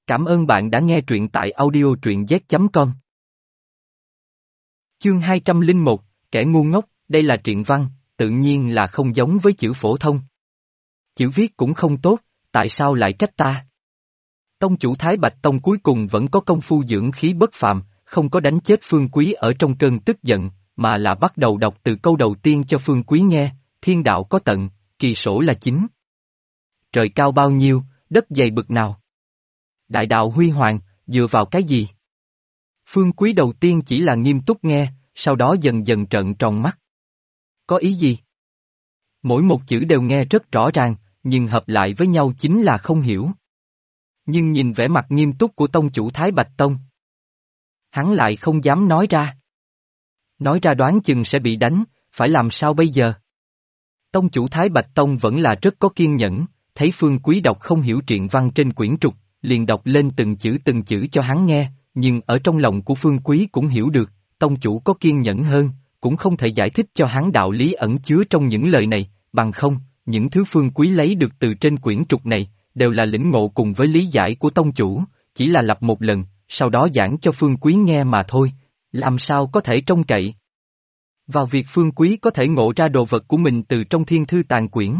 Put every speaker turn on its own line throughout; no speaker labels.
Cảm ơn bạn đã nghe truyện tại audio truyện z.com. Chương 201, Kẻ ngu ngốc, đây là truyện văn, tự nhiên là không giống với chữ phổ thông. Chữ viết cũng không tốt, tại sao lại trách ta? Tông chủ Thái Bạch Tông cuối cùng vẫn có công phu dưỡng khí bất phàm, không có đánh chết Phương Quý ở trong cơn tức giận, mà là bắt đầu đọc từ câu đầu tiên cho Phương Quý nghe, thiên đạo có tận, kỳ sổ là chính. Trời cao bao nhiêu, đất dày bực nào? Đại đạo huy hoàng, dựa vào cái gì? Phương Quý đầu tiên chỉ là nghiêm túc nghe, sau đó dần dần trợn tròn mắt. Có ý gì? Mỗi một chữ đều nghe rất rõ ràng, nhưng hợp lại với nhau chính là không hiểu. Nhưng nhìn vẻ mặt nghiêm túc của tông chủ Thái Bạch Tông, hắn lại không dám nói ra. Nói ra đoán chừng sẽ bị đánh, phải làm sao bây giờ? Tông chủ Thái Bạch Tông vẫn là rất có kiên nhẫn, thấy Phương Quý đọc không hiểu truyện văn trên quyển trục, liền đọc lên từng chữ cho hắn nghe, nhưng ở trong lòng của Phương Quý cũng hiểu được, tông chủ có kiên nhẫn hơn, cũng không thể giải thích cho hắn đạo lý ẩn chứa trong những lời này, bằng không, những thứ Phương Quý lấy được từ trên quyển trục này, đều là lĩnh ngộ cùng với lý giải của tông chủ, chỉ là lặp một lần, sau đó giảng cho Phương Quý nghe mà thôi, làm sao có thể trông cậy vào việc Phương Quý có thể ngộ ra đồ vật của mình từ trong thiên thư tàng quyển.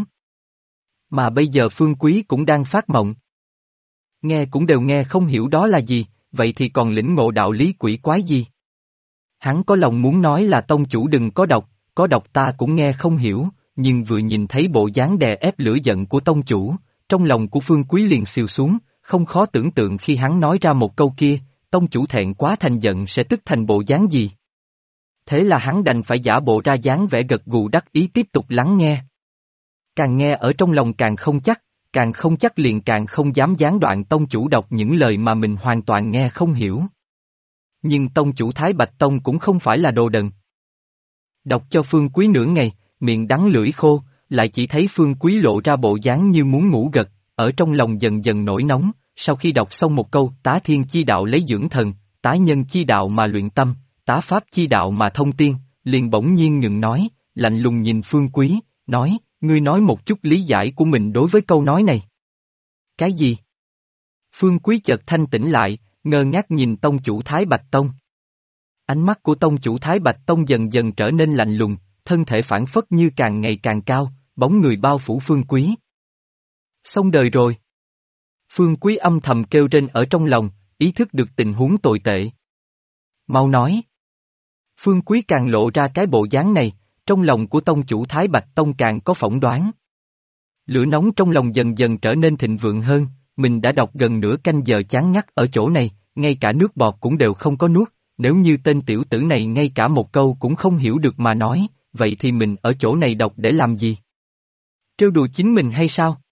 Mà bây giờ Phương Quý cũng đang phát mộng. Nghe cũng đều nghe không hiểu đó là gì, vậy thì còn lĩnh ngộ đạo lý quỷ quái gì? Hắn có lòng muốn nói là tông chủ đừng có đọc ta cũng nghe không hiểu, nhưng vừa nhìn thấy bộ dáng đè ép lửa giận của tông chủ, trong lòng của Phương Quý liền xìu xuống, không khó tưởng tượng khi hắn nói ra một câu kia, tông chủ thẹn quá thành giận sẽ tức thành bộ dáng gì. Thế là hắn đành phải giả bộ ra dáng vẻ gật gù đắc ý tiếp tục lắng nghe. Càng nghe ở trong lòng càng không chắc liền càng không dám gián đoạn tông chủ đọc những lời mà mình hoàn toàn nghe không hiểu. Nhưng tông chủ Thái Bạch Tông cũng không phải là đồ đần. Đọc cho Phương Quý nửa ngày, miệng đắng lưỡi khô, lại chỉ thấy Phương Quý lộ ra bộ dáng như muốn ngủ gật, ở trong lòng dần dần nổi nóng, sau khi đọc xong một câu tá thiên chi đạo lấy dưỡng thần, tá nhân chi đạo mà luyện tâm, tá pháp chi đạo mà thông tiên, liền bỗng nhiên ngừng nói, lạnh lùng nhìn Phương Quý, nói, ngươi nói một chút lý giải của mình đối với câu nói này. Cái gì? Phương Quý chợt thanh tỉnh lại, ngơ ngác nhìn tông chủ Thái Bạch Tông. Ánh mắt của tông chủ Thái Bạch Tông dần dần trở nên lạnh lùng, thân thể phản phất như càng ngày càng cao, bóng người bao phủ Phương Quý. Xong đời rồi. Phương Quý âm thầm kêu rên ở trong lòng, ý thức được tình huống tồi tệ. Mau nói. Phương Quý càng lộ ra cái bộ dáng này, trong lòng của tông chủ Thái Bạch Tông càng có phỏng đoán. Lửa nóng trong lòng dần dần trở nên thịnh vượng hơn, mình đã đọc gần nửa canh giờ chán ngắt ở chỗ này, ngay cả nước bọt cũng đều không có nuốt, nếu như tên tiểu tử này ngay cả một câu cũng không hiểu được mà nói, vậy thì mình ở chỗ này đọc để làm gì? Trêu đùa chính mình hay sao?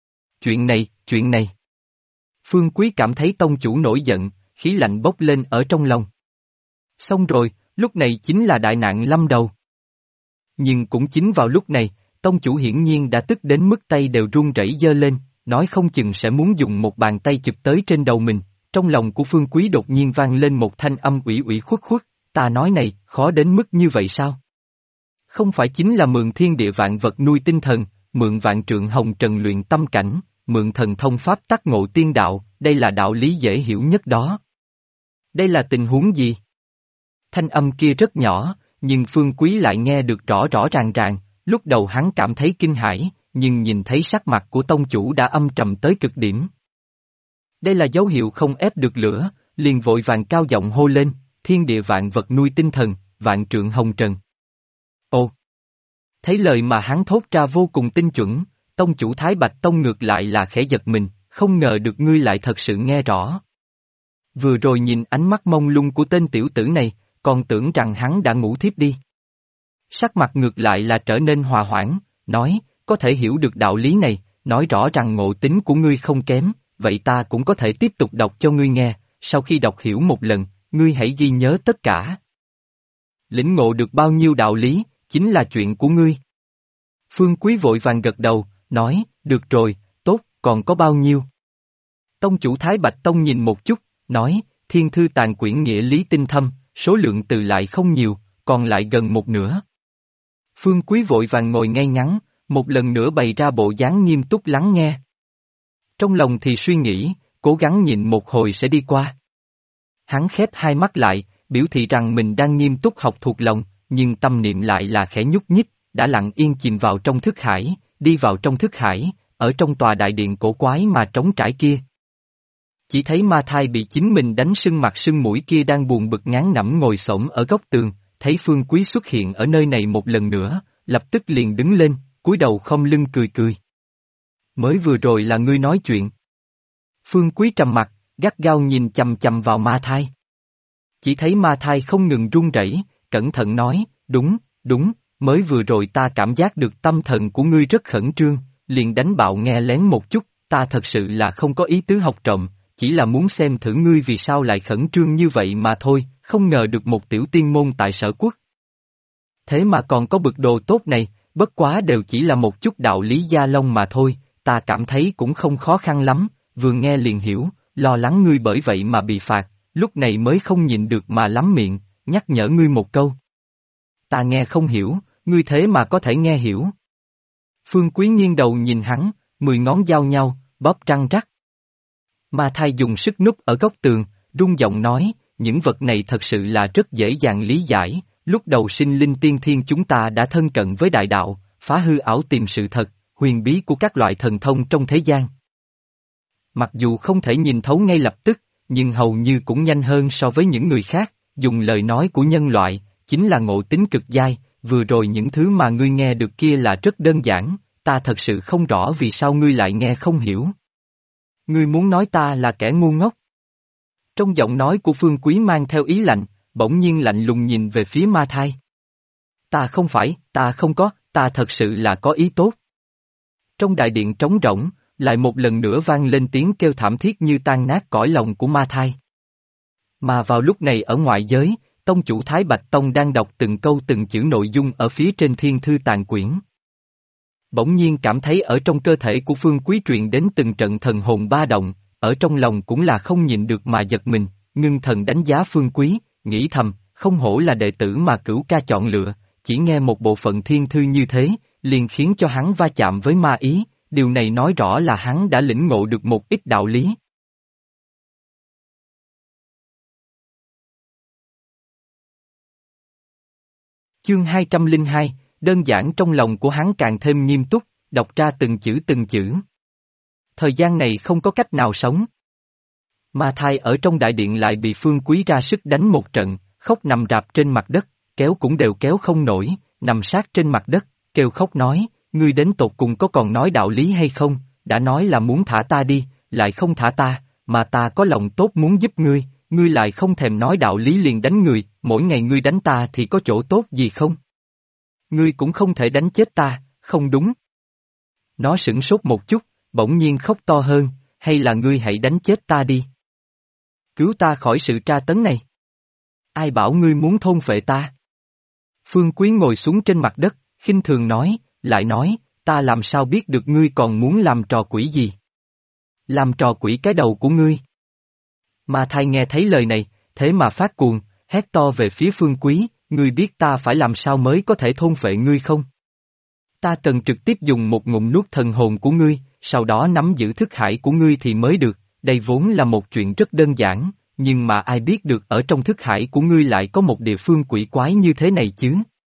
Chuyện này. Phương Quý cảm thấy tông chủ nổi giận, khí lạnh bốc lên ở trong lòng. Xong rồi, lúc này chính là đại nạn lâm đầu. Nhưng cũng chính vào lúc này, tông chủ hiển nhiên đã tức đến mức tay đều run rẩy giơ lên, nói không chừng sẽ muốn dùng một bàn tay chụp tới trên đầu mình. Trong lòng của Phương Quý đột nhiên vang lên một thanh âm ủy khuất, ta nói này, khó đến mức như vậy sao? Không phải chính là mượn thiên địa vạn vật nuôi tinh thần, mượn vạn trượng hồng trần luyện tâm cảnh, mượn thần thông pháp tắc ngộ tiên đạo, đây là đạo lý dễ hiểu nhất đó. Đây là tình huống gì? Thanh âm kia rất nhỏ, nhưng Phương Quý lại nghe được rõ ràng, lúc đầu hắn cảm thấy kinh hãi, nhưng nhìn thấy sắc mặt của tông chủ đã âm trầm tới cực điểm. Đây là dấu hiệu không ép được lửa, liền vội vàng cao giọng hô lên, thiên địa vạn vật nuôi tinh thần, vạn trượng hồng trần. Ồ! Thấy lời mà hắn thốt ra vô cùng tinh chuẩn, tông chủ Thái Bạch Tông ngược lại là khẽ giật mình, không ngờ được ngươi lại thật sự nghe rõ. Vừa rồi nhìn ánh mắt mông lung của tên tiểu tử này, còn tưởng rằng hắn đã ngủ thiếp đi. Sắc mặt ngược lại là trở nên hòa hoãn, nói, có thể hiểu được đạo lý này, nói rõ rằng ngộ tính của ngươi không kém, vậy ta cũng có thể tiếp tục đọc cho ngươi nghe, sau khi đọc hiểu một lần, ngươi hãy ghi nhớ tất cả. Lĩnh ngộ được bao nhiêu đạo lý, chính là chuyện của ngươi. Phương Quý vội vàng gật đầu, nói, được rồi, tốt, còn có bao nhiêu? Tông chủ Thái Bạch Tông nhìn một chút, nói, thiên thư tàng quyển nghĩa lý tinh thâm, số lượng từ lại không nhiều, còn lại gần một nửa. Phương Quý vội vàng ngồi ngay ngắn, một lần nữa bày ra bộ dáng nghiêm túc lắng nghe. Trong lòng thì suy nghĩ, cố gắng nhịn một hồi sẽ đi qua. Hắn khép hai mắt lại, biểu thị rằng mình đang nghiêm túc học thuộc lòng, nhưng tâm niệm lại là khẽ nhúc nhích, đã lặng yên chìm vào trong thức hải, đi vào trong thức hải, ở trong tòa đại điện cổ quái mà trống trải kia. Chỉ thấy ma thai bị chính mình đánh sưng mặt sưng mũi kia đang buồn bực ngán ngẩm ngồi xổm ở góc tường, thấy Phương Quý xuất hiện ở nơi này một lần nữa, lập tức liền đứng lên, cúi đầu khom lưng cười cười. Mới vừa rồi là ngươi nói chuyện. Phương Quý trầm mặt, gắt gao nhìn chằm chằm vào ma thai. Chỉ thấy ma thai không ngừng run rẩy, cẩn thận nói, đúng, mới vừa rồi ta cảm giác được tâm thần của ngươi rất khẩn trương, liền đánh bạo nghe lén một chút, ta thật sự là không có ý tứ học trộm, chỉ là muốn xem thử ngươi vì sao lại khẩn trương như vậy mà thôi, không ngờ được một tiểu tiên môn tại Sở Quốc. Thế mà còn có bực đồ tốt này, bất quá đều chỉ là một chút đạo lý gia lông mà thôi, ta cảm thấy cũng không khó khăn lắm, vừa nghe liền hiểu, lo lắng ngươi bởi vậy mà bị phạt, lúc này mới không nhịn được mà lắm miệng, nhắc nhở ngươi một câu. Ta nghe không hiểu, ngươi thế mà có thể nghe hiểu. Phương Quý nghiêng đầu nhìn hắn, 10 ngón giao nhau, bóp răng rắc. Ma thai dùng sức núp ở góc tường, rung giọng nói, những vật này thật sự là rất dễ dàng lý giải, lúc đầu sinh linh tiên thiên chúng ta đã thân cận với đại đạo, phá hư ảo tìm sự thật, huyền bí của các loại thần thông trong thế gian. Mặc dù không thể nhìn thấu ngay lập tức, nhưng hầu như cũng nhanh hơn so với những người khác, dùng lời nói của nhân loại, chính là ngộ tính cực giai, vừa rồi những thứ mà ngươi nghe được kia là rất đơn giản, ta thật sự không rõ vì sao ngươi lại nghe không hiểu. Ngươi muốn nói ta là kẻ ngu ngốc? Trong giọng nói của Phương Quý mang theo ý lạnh, bỗng nhiên lạnh lùng nhìn về phía ma thai. Ta không phải, ta không có, ta thật sự là có ý tốt. Trong đại điện trống rỗng, lại một lần nữa vang lên tiếng kêu thảm thiết như tan nát cõi lòng của ma thai. Mà vào lúc này ở ngoại giới, tông chủ Thái Bạch Tông đang đọc từng câu từng chữ nội dung ở phía trên thiên thư tàn quyển. Bỗng nhiên cảm thấy ở trong cơ thể của Phương Quý truyền đến từng trận thần hồn ba động, ở trong lòng cũng là không nhịn được mà giật mình, ngưng thần đánh giá Phương Quý, nghĩ thầm, không hổ là đệ tử mà Cửu Ca chọn lựa, chỉ nghe một bộ phận thiên thư như thế, liền khiến cho hắn va chạm với ma ý, điều này nói rõ là hắn đã lĩnh ngộ được một ít đạo lý. Chương 202, đơn giản trong lòng của hắn càng thêm nghiêm túc, đọc ra từng chữ từng chữ. Thời gian này không có cách nào sống. Ma thai ở trong đại điện lại bị Phương Quý ra sức đánh một trận, khóc nằm rạp trên mặt đất, kéo cũng đều kéo không nổi, nằm sát trên mặt đất, kêu khóc nói, ngươi đến tột cùng có còn nói đạo lý hay không, đã nói là muốn thả ta đi, lại không thả ta, mà ta có lòng tốt muốn giúp ngươi, ngươi lại không thèm nói đạo lý liền đánh người, mỗi ngày ngươi đánh ta thì có chỗ tốt gì không? Ngươi cũng không thể đánh chết ta, không đúng. Nó sửng sốt một chút, bỗng nhiên khóc to hơn, hay là ngươi hãy đánh chết ta đi. Cứu ta khỏi sự tra tấn này. Ai bảo ngươi muốn thôn phệ ta? Phương Quý ngồi xuống trên mặt đất, khinh thường nói, lại nói, ta làm sao biết được ngươi còn muốn làm trò quỷ gì? Làm trò quỷ cái đầu của ngươi. Ma thai nghe thấy lời này, thế mà phát cuồng, hét to về phía Phương Quý, ngươi biết ta phải làm sao mới có thể thôn phệ ngươi không? Ta cần trực tiếp dùng một ngụm nuốt thần hồn của ngươi, sau đó nắm giữ thức hải của ngươi thì mới được, đây vốn là một chuyện rất đơn giản, nhưng mà ai biết được ở trong thức hải của ngươi lại có một địa phương quỷ quái như thế này chứ?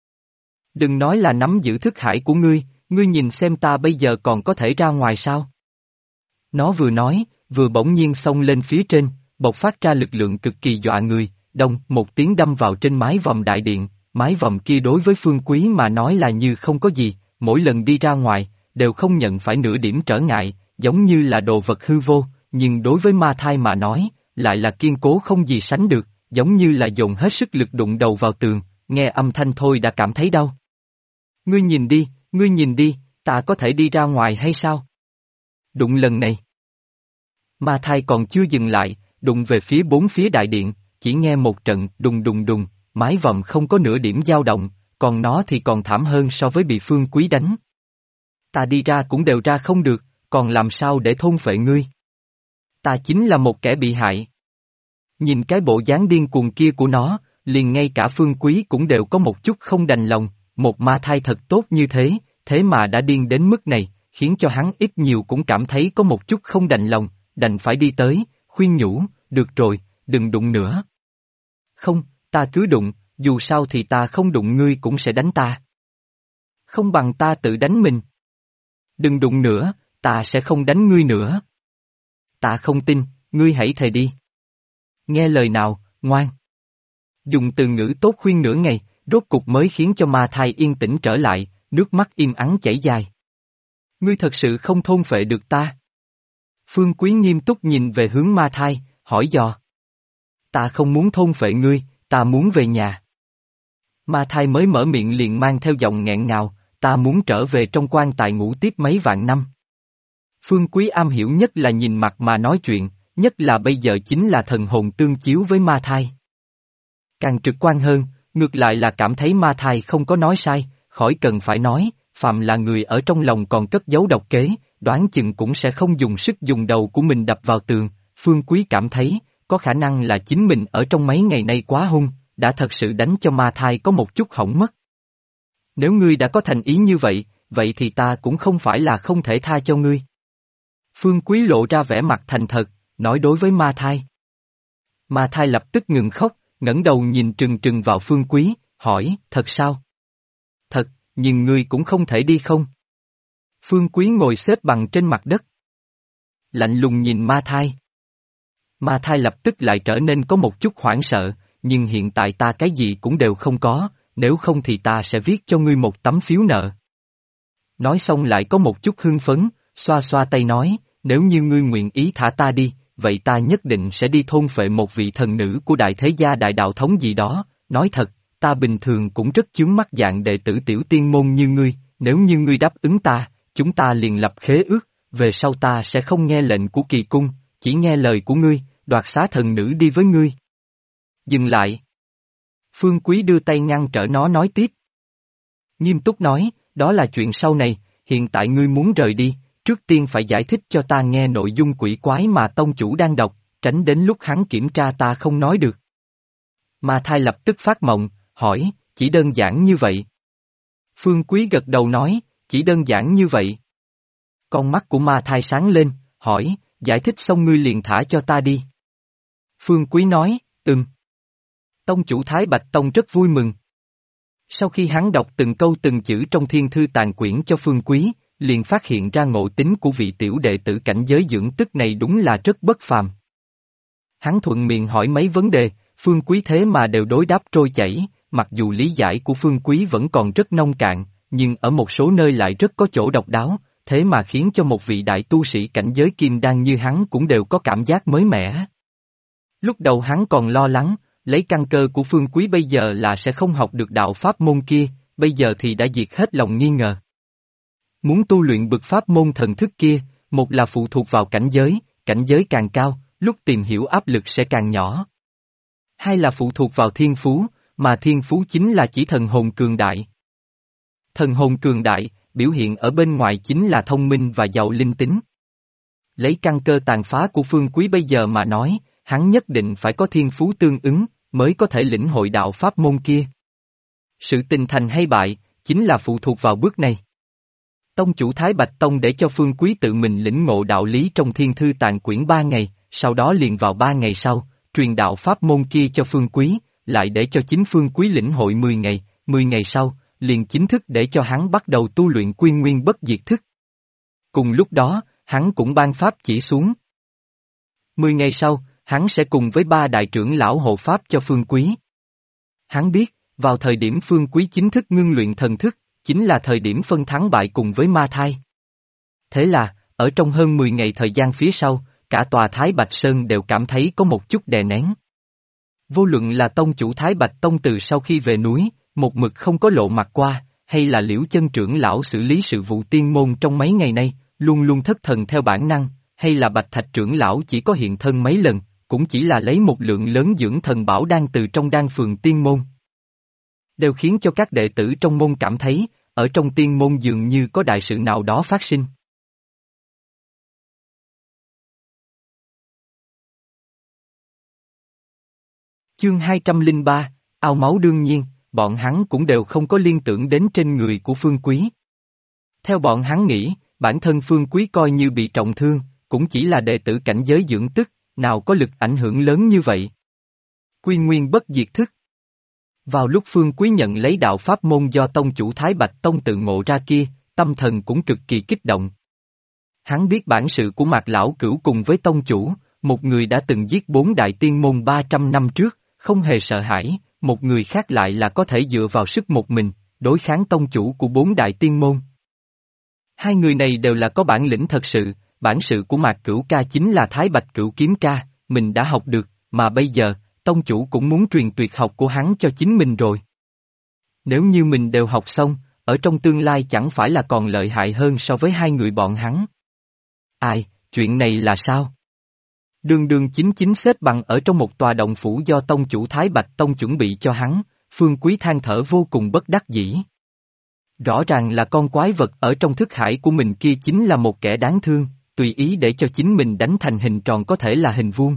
Đừng nói là nắm giữ thức hải của ngươi nhìn xem ta bây giờ còn có thể ra ngoài sao? Nó vừa nói, vừa bỗng nhiên xông lên phía trên, bộc phát ra lực lượng cực kỳ dọa người, đông, một tiếng đâm vào trên mái vòm đại điện, mái vòm kia đối với Phương Quý mà nói là như không có gì, mỗi lần đi ra ngoài, đều không nhận phải nửa điểm trở ngại, giống như là đồ vật hư vô, nhưng đối với ma thai mà nói, lại là kiên cố không gì sánh được, giống như là dồn hết sức lực đụng đầu vào tường, nghe âm thanh thôi đã cảm thấy đau. Ngươi nhìn đi, ta có thể đi ra ngoài hay sao? Đụng lần này. Ma thai còn chưa dừng lại, đụng về phía bốn phía đại điện, chỉ nghe một trận đùng đùng đùng, mái vòm không có nửa điểm dao động, còn nó thì còn thảm hơn so với bị Phương Quý đánh. Ta đi ra cũng đều ra không được, còn làm sao để thôn phệ ngươi? Ta chính là một kẻ bị hại. Nhìn cái bộ dáng điên cuồng kia của nó, liền ngay cả Phương Quý cũng đều có một chút không đành lòng, một ma thai thật tốt như thế, thế mà đã điên đến mức này, khiến cho hắn ít nhiều cũng cảm thấy có một chút không đành lòng, đành phải đi tới, khuyên nhủ, được rồi, đừng đụng nữa. Không, ta cứ đụng, dù sao thì ta không đụng ngươi cũng sẽ đánh ta. Không bằng ta tự đánh mình. Đừng đụng nữa, ta sẽ không đánh ngươi nữa. Ta không tin, ngươi hãy thề đi. Nghe lời nào, ngoan. Dùng từ ngữ tốt khuyên nửa ngày, rốt cục mới khiến cho ma thai yên tĩnh trở lại, nước mắt im ắng chảy dài. Ngươi thật sự không thôn phệ được ta. Phương Quý nghiêm túc nhìn về hướng ma thai, hỏi dò. Ta không muốn thôn phệ ngươi, ta muốn về nhà. Ma thai mới mở miệng liền mang theo giọng nghẹn ngào, ta muốn trở về trong quan tài ngủ tiếp mấy vạn năm. Phương Quý am hiểu nhất là nhìn mặt mà nói chuyện, nhất là bây giờ chính là thần hồn tương chiếu với ma thai. Càng trực quan hơn, ngược lại là cảm thấy ma thai không có nói sai, khỏi cần phải nói, phàm là người ở trong lòng còn cất giấu độc kế, đoán chừng cũng sẽ không dùng sức dùng đầu của mình đập vào tường. Phương Quý cảm thấy, có khả năng là chính mình ở trong mấy ngày nay quá hung, đã thật sự đánh cho ma thai có một chút hỏng mất. Nếu ngươi đã có thành ý như vậy, vậy thì ta cũng không phải là không thể tha cho ngươi. Phương Quý lộ ra vẻ mặt thành thật, nói đối với ma thai. Ma thai lập tức ngừng khóc, ngẩng đầu nhìn trừng trừng vào Phương Quý, hỏi, thật sao? Thật, nhưng ngươi cũng không thể đi không? Phương Quý ngồi xếp bằng trên mặt đất. Lạnh lùng nhìn ma thai. Ma thai lập tức lại trở nên có một chút hoảng sợ, nhưng hiện tại ta cái gì cũng đều không có, nếu không thì ta sẽ viết cho ngươi một tấm phiếu nợ. Nói xong lại có một chút hưng phấn, xoa xoa tay nói, nếu như ngươi nguyện ý thả ta đi, vậy ta nhất định sẽ đi thôn phệ một vị thần nữ của đại thế gia đại đạo thống gì đó, nói thật, ta bình thường cũng rất chướng mắt dạng đệ tử tiểu tiên môn như ngươi, nếu như ngươi đáp ứng ta, chúng ta liền lập khế ước, về sau ta sẽ không nghe lệnh của kỳ cung, chỉ nghe lời của ngươi, đoạt xá thần nữ đi với ngươi. Dừng lại. Phương Quý đưa tay ngăn trở nó nói tiếp. Nghiêm túc nói, đó là chuyện sau này, hiện tại ngươi muốn rời đi, trước tiên phải giải thích cho ta nghe nội dung quỷ quái mà tông chủ đang đọc, tránh đến lúc hắn kiểm tra ta không nói được. Ma thai lập tức phát mộng, hỏi, chỉ đơn giản như vậy. Phương Quý gật đầu nói, chỉ đơn giản như vậy. Con mắt của ma thai sáng lên, hỏi, giải thích xong ngươi liền thả cho ta đi. Phương Quý nói, Tông chủ Thái Bạch Tông rất vui mừng. Sau khi hắn đọc từng câu từng chữ trong thiên thư tàn quyển cho Phương Quý, liền phát hiện ra ngộ tính của vị tiểu đệ tử cảnh giới dưỡng tức này đúng là rất bất phàm. Hắn thuận miệng hỏi mấy vấn đề, Phương Quý thế mà đều đối đáp trôi chảy, mặc dù lý giải của Phương Quý vẫn còn rất nông cạn, nhưng ở một số nơi lại rất có chỗ độc đáo, thế mà khiến cho một vị đại tu sĩ cảnh giới kim đan như hắn cũng đều có cảm giác mới mẻ. Lúc đầu hắn còn lo lắng, lấy căn cơ của Phương Quý bây giờ là sẽ không học được đạo pháp môn kia, bây giờ thì đã diệt hết lòng nghi ngờ. Muốn tu luyện bực pháp môn thần thức kia, một là phụ thuộc vào cảnh giới càng cao, lúc tìm hiểu áp lực sẽ càng nhỏ. Hai là phụ thuộc vào thiên phú, mà thiên phú chính là chỉ thần hồn cường đại. Thần hồn cường đại, biểu hiện ở bên ngoài chính là thông minh và giàu linh tính. Lấy căn cơ tàn phá của Phương Quý bây giờ mà nói, hắn nhất định phải có thiên phú tương ứng, mới có thể lĩnh hội đạo pháp môn kia. Sự tình thành hay bại, chính là phụ thuộc vào bước này. Tông chủ Thái Bạch Tông để cho Phương Quý tự mình lĩnh ngộ đạo lý trong thiên thư tàn quyển 3 ngày, sau đó liền vào 3 ngày sau, truyền đạo pháp môn kia cho Phương Quý, lại để cho chính Phương Quý lĩnh hội 10 ngày sau, liền chính thức để cho hắn bắt đầu tu luyện Quy Nguyên Bất Diệt Thức. Cùng lúc đó, hắn cũng ban pháp chỉ xuống. 10 ngày sau, hắn sẽ cùng với 3 đại trưởng lão hộ pháp cho Phương Quý. Hắn biết, vào thời điểm Phương Quý chính thức ngưng luyện thần thức, chính là thời điểm phân thắng bại cùng với ma thai. Thế là, ở trong hơn 10 ngày thời gian phía sau, cả tòa Thái Bạch Sơn đều cảm thấy có một chút đè nén. Vô luận là tông chủ Thái Bạch Tông từ sau khi về núi, một mực không có lộ mặt qua, hay là Liễu Chân trưởng lão xử lý sự vụ tiên môn trong mấy ngày nay, luôn luôn thất thần theo bản năng, hay là Bạch Thạch trưởng lão chỉ có hiện thân mấy lần, cũng chỉ là lấy một lượng lớn dưỡng thần bảo đan từ trong đan phường tiên môn. Đều khiến cho các đệ tử trong môn cảm thấy, ở trong tiên môn dường như có đại sự nào đó phát sinh. Chương 203, ao máu đương nhiên, bọn hắn cũng đều không có liên tưởng đến trên người của Phương Quý. Theo bọn hắn nghĩ, bản thân Phương Quý coi như bị trọng thương, cũng chỉ là đệ tử cảnh giới dưỡng tức, nào có lực ảnh hưởng lớn như vậy. Quy nguyên bất diệt thức. Vào lúc Phương Quý nhận lấy đạo pháp môn do tông chủ Thái Bạch Tông tự ngộ ra kia, tâm thần cũng cực kỳ kích động. Hắn biết bản sự của Mạc Lão Cửu cùng với tông chủ, một người đã từng giết 4 đại tiên môn 300 năm trước, không hề sợ hãi, một người khác lại là có thể dựa vào sức một mình, đối kháng tông chủ của 4 đại tiên môn. Hai người này đều là có bản lĩnh thật sự, bản sự của Mạc Cửu ca chính là Thái Bạch Cửu kiếm ca, mình đã học được, mà bây giờ, tông chủ cũng muốn truyền tuyệt học của hắn cho chính mình rồi. Nếu như mình đều học xong, ở trong tương lai chẳng phải là còn lợi hại hơn so với hai người bọn hắn. Ai, chuyện này là sao? Đường đường chính chính xếp bằng ở trong một tòa động phủ do tông chủ Thái Bạch Tông chuẩn bị cho hắn, Phương Quý than thở vô cùng bất đắc dĩ. Rõ ràng là con quái vật ở trong thức hải của mình kia chính là một kẻ đáng thương, tùy ý để cho chính mình đánh thành hình tròn có thể là hình vuông.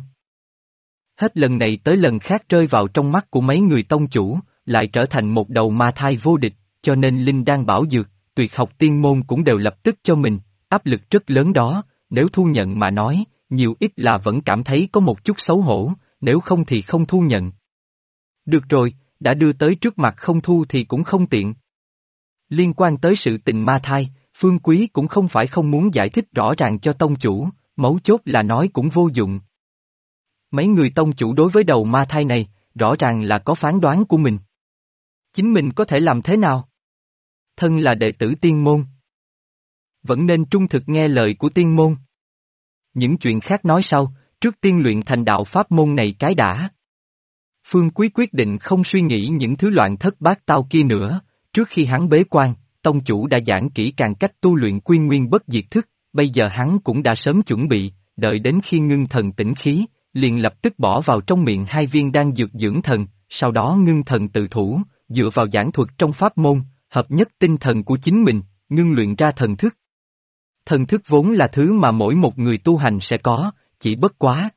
Hết lần này tới lần khác rơi vào trong mắt của mấy người tông chủ, lại trở thành một đầu ma thai vô địch, cho nên Linh Đan bảo dược, tuyệt học tiên môn cũng đều lập tức cho mình, áp lực rất lớn đó, nếu thu nhận mà nói, nhiều ít là vẫn cảm thấy có một chút xấu hổ, nếu không thì không thu nhận. Được rồi, đã đưa tới trước mặt không thu thì cũng không tiện. Liên quan tới sự tình ma thai, Phương Quý cũng không phải không muốn giải thích rõ ràng cho tông chủ, mấu chốt là nói cũng vô dụng. Mấy người tông chủ đối với đầu ma thai này, rõ ràng là có phán đoán của mình. Chính mình có thể làm thế nào? Thân là đệ tử tiên môn. Vẫn nên trung thực nghe lời của tiên môn. Những chuyện khác nói sau, trước tiên luyện thành đạo pháp môn này cái đã. Phương Quý quyết định không suy nghĩ những thứ loạn thất bát tao kia nữa, trước khi hắn bế quan, tông chủ đã giảng kỹ càng cách tu luyện quy nguyên bất diệt thức, bây giờ hắn cũng đã sớm chuẩn bị, đợi đến khi ngưng thần tĩnh khí, liền lập tức bỏ vào trong miệng 2 viên đan dược dưỡng thần, sau đó ngưng thần tự thủ, dựa vào giảng thuật trong pháp môn, hợp nhất tinh thần của chính mình, ngưng luyện ra thần thức. Thần thức vốn là thứ mà mỗi một người tu hành sẽ có, chỉ bất quá.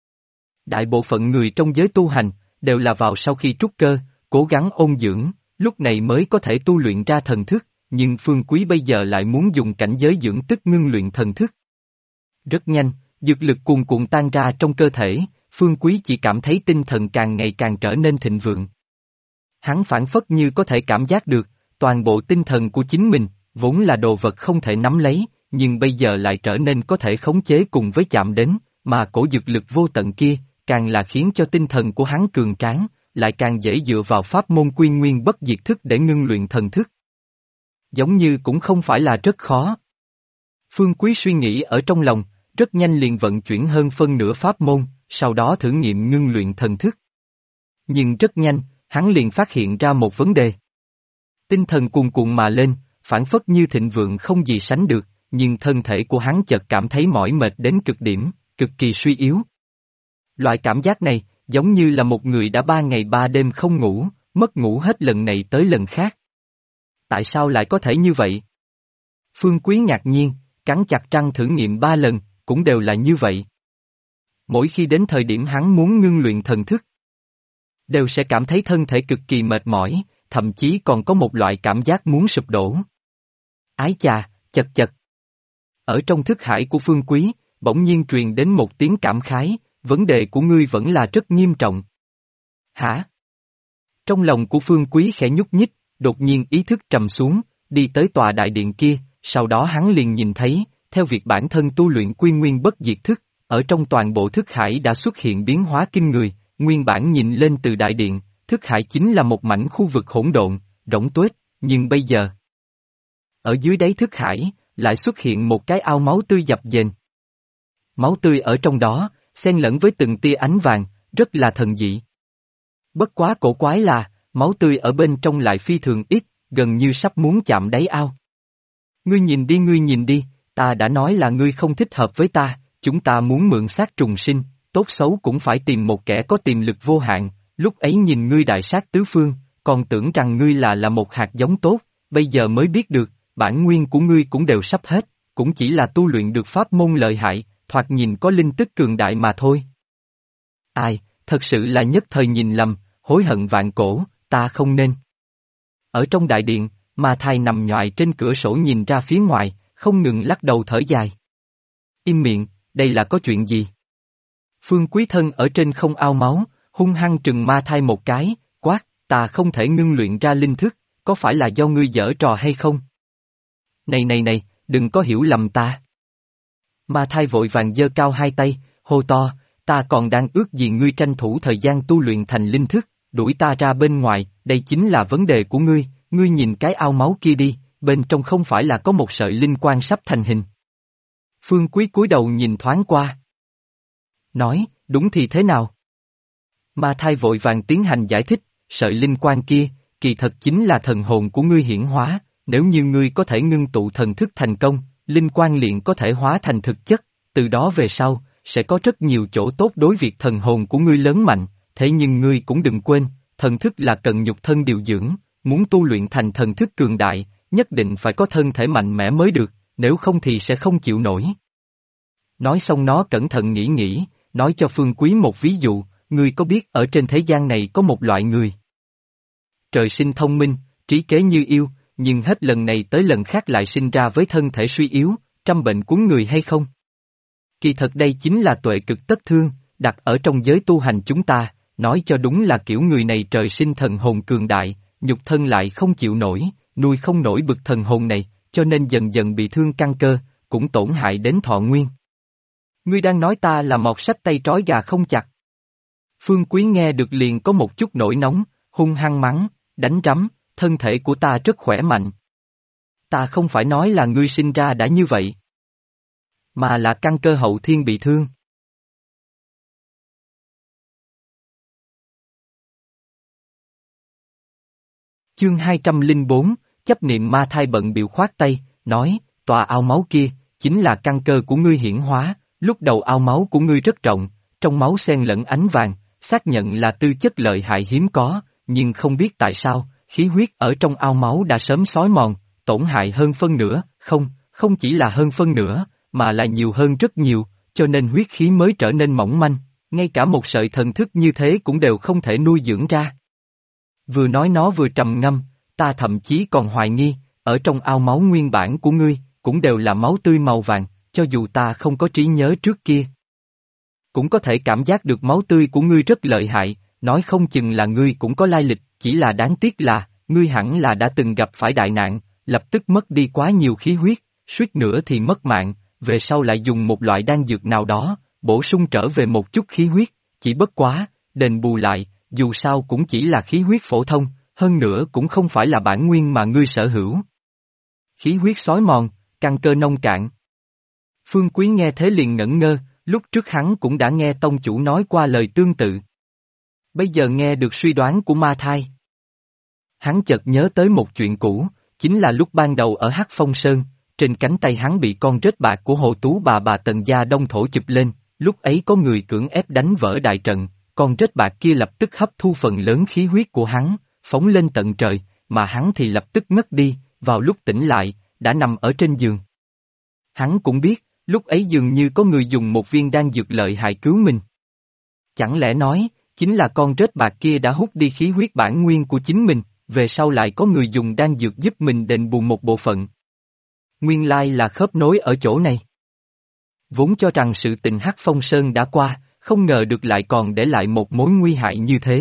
Đại bộ phận người trong giới tu hành, đều là vào sau khi trúc cơ, cố gắng ôn dưỡng, lúc này mới có thể tu luyện ra thần thức, nhưng Phương Quý bây giờ lại muốn dùng cảnh giới dưỡng tức ngưng luyện thần thức. Rất nhanh, dược lực cuồn cuộn tan ra trong cơ thể, Phương Quý chỉ cảm thấy tinh thần càng ngày càng trở nên thịnh vượng. Hắn phản phất như có thể cảm giác được, toàn bộ tinh thần của chính mình, vốn là đồ vật không thể nắm lấy, nhưng bây giờ lại trở nên có thể khống chế cùng với chạm đến, mà cổ dược lực vô tận kia, càng là khiến cho tinh thần của hắn cường tráng, lại càng dễ dựa vào pháp môn quy nguyên bất diệt thức để ngưng luyện thần thức. Giống như cũng không phải là rất khó. Phương Quý suy nghĩ ở trong lòng, rất nhanh liền vận chuyển hơn phân nửa pháp môn, sau đó thử nghiệm ngưng luyện thần thức. Nhưng rất nhanh, hắn liền phát hiện ra một vấn đề. Tinh thần cuồn cuộn mà lên, phản phất như thịnh vượng không gì sánh được, nhưng thân thể của hắn chợt cảm thấy mỏi mệt đến cực điểm, cực kỳ suy yếu. Loại cảm giác này, giống như là một người đã 3 ngày 3 đêm không ngủ, mất ngủ hết lần này tới lần khác. Tại sao lại có thể như vậy? Phương Quý ngạc nhiên, cắn chặt răng thử nghiệm 3 lần, cũng đều là như vậy. Mỗi khi đến thời điểm hắn muốn ngưng luyện thần thức, đều sẽ cảm thấy thân thể cực kỳ mệt mỏi, thậm chí còn có một loại cảm giác muốn sụp đổ. Ái chà, chật chật. Ở trong thức hải của Phương Quý, bỗng nhiên truyền đến một tiếng cảm khái, vấn đề của ngươi vẫn là rất nghiêm trọng. Hả? Trong lòng của Phương Quý khẽ nhúc nhích, đột nhiên ý thức trầm xuống, đi tới tòa đại điện kia, sau đó hắn liền nhìn thấy, theo việc bản thân tu luyện quy nguyên bất diệt thức, ở trong toàn bộ thức hải đã xuất hiện biến hóa kinh người, nguyên bản nhìn lên từ đại điện, thức hải chính là một mảnh khu vực hỗn độn, rỗng tuếch, nhưng bây giờ, ở dưới đáy thức hải, lại xuất hiện một cái ao máu tươi dập dềnh. Máu tươi ở trong đó, xen lẫn với từng tia ánh vàng, rất là thần dị. Bất quá cổ quái là, máu tươi ở bên trong lại phi thường ít, gần như sắp muốn chạm đáy ao. Ngươi nhìn đi, ta đã nói là ngươi không thích hợp với ta, chúng ta muốn mượn xác trùng sinh, tốt xấu cũng phải tìm một kẻ có tiềm lực vô hạn, lúc ấy nhìn ngươi đại sát tứ phương, còn tưởng rằng ngươi là một hạt giống tốt, bây giờ mới biết được, bản nguyên của ngươi cũng đều sắp hết, cũng chỉ là tu luyện được pháp môn lợi hại, thoạt nhìn có linh tức cường đại mà thôi. Ai, thật sự là nhất thời nhìn lầm, hối hận vạn cổ, ta không nên. Ở trong đại điện, Ma Thai nằm nhoài trên cửa sổ nhìn ra phía ngoài, không ngừng lắc đầu thở dài. Im miệng, đây là có chuyện gì? Phương Quý thân ở trên không ao máu, hung hăng trừng Ma Thai một cái, quát, ta không thể ngưng luyện ra linh thức, có phải là do ngươi giở trò hay không? Này, đừng có hiểu lầm ta. Ma Thai vội vàng giơ cao hai tay, hô to, ta còn đang ước gì ngươi tranh thủ thời gian tu luyện thành linh thức, đuổi ta ra bên ngoài, đây chính là vấn đề của ngươi nhìn cái ao máu kia đi, bên trong không phải là có một sợi linh quang sắp thành hình. Phương Quý cúi đầu nhìn thoáng qua. Nói, đúng thì thế nào? Ma Thai vội vàng tiến hành giải thích, sợi linh quang kia, kỳ thật chính là thần hồn của ngươi hiển hóa, nếu như ngươi có thể ngưng tụ thần thức thành công, linh quang liền có thể hóa thành thực chất, từ đó về sau, sẽ có rất nhiều chỗ tốt đối việc thần hồn của ngươi lớn mạnh, thế nhưng ngươi cũng đừng quên, thần thức là cần nhục thân điều dưỡng, muốn tu luyện thành thần thức cường đại, nhất định phải có thân thể mạnh mẽ mới được, nếu không thì sẽ không chịu nổi. Nói xong nó cẩn thận nghĩ, nói cho Phương Quý một ví dụ, ngươi có biết ở trên thế gian này có một loại người. Trời sinh thông minh, trí kế như yêu, nhưng hết lần này tới lần khác lại sinh ra với thân thể suy yếu, trăm bệnh cuốn người hay không? Kỳ thật đây chính là tuệ cực tất thương, đặt ở trong giới tu hành chúng ta, nói cho đúng là kiểu người này trời sinh thần hồn cường đại, nhục thân lại không chịu nổi, nuôi không nổi bực thần hồn này, cho nên dần dần bị thương căn cơ, cũng tổn hại đến thọ nguyên. Ngươi đang nói ta là mọt sách tay trói gà không chặt. Phương Quý nghe được liền có một chút nổi nóng, hung hăng mắng, đánh rắm, thân thể của ta rất khỏe mạnh. Ta không phải nói là ngươi sinh ra đã như vậy, mà là căn cơ hậu thiên bị thương. Chương 204, chấp niệm Ma Thai bận bịu khoát tay, nói, tòa ao máu kia, chính là căn cơ của ngươi hiển hóa, lúc đầu ao máu của ngươi rất rộng, trong máu xen lẫn ánh vàng, xác nhận là tư chất lợi hại hiếm có, nhưng không biết tại sao, khí huyết ở trong ao máu đã sớm xói mòn, tổn hại hơn phân nửa, không chỉ là hơn phân nửa, mà là nhiều hơn rất nhiều, cho nên huyết khí mới trở nên mỏng manh, ngay cả một sợi thần thức như thế cũng đều không thể nuôi dưỡng ra. Vừa nói nó vừa trầm ngâm, ta thậm chí còn hoài nghi, ở trong ao máu nguyên bản của ngươi, cũng đều là máu tươi màu vàng, cho dù ta không có trí nhớ trước kia. Cũng có thể cảm giác được máu tươi của ngươi rất lợi hại, nói không chừng là ngươi cũng có lai lịch, chỉ là đáng tiếc là, ngươi hẳn là đã từng gặp phải đại nạn, lập tức mất đi quá nhiều khí huyết, suýt nữa thì mất mạng, về sau lại dùng một loại đan dược nào đó, bổ sung trở về một chút khí huyết, chỉ bất quá, đền bù lại, dù sao cũng chỉ là khí huyết phổ thông, hơn nữa cũng không phải là bản nguyên mà ngươi sở hữu. Khí huyết xói mòn, căn cơ nông cạn. Phương Quý nghe thế liền ngẩn ngơ, lúc trước hắn cũng đã nghe tông chủ nói qua lời tương tự. Bây giờ nghe được suy đoán của Ma Thai. Hắn chợt nhớ tới một chuyện cũ, chính là lúc ban đầu ở Hắc Phong Sơn, trên cánh tay hắn bị con rết bạc của Hồ Tú bà Tần Gia Đông Thổ chụp lên, lúc ấy có người cưỡng ép đánh vỡ đại trận, con rết bạc kia lập tức hấp thu phần lớn khí huyết của hắn, phóng lên tận trời, mà hắn thì lập tức ngất đi, vào lúc tỉnh lại, đã nằm ở trên giường. Hắn cũng biết, lúc ấy dường như có người dùng một viên đan dược lợi hại cứu mình. Chẳng lẽ nói, chính là con rết bạc kia đã hút đi khí huyết bản nguyên của chính mình, về sau lại có người dùng đan dược giúp mình đền bù một bộ phận. Nguyên lai là khớp nối ở chỗ này. Vốn cho rằng sự tình Hắc Phong Sơn đã qua, không ngờ được lại còn để lại một mối nguy hại như thế.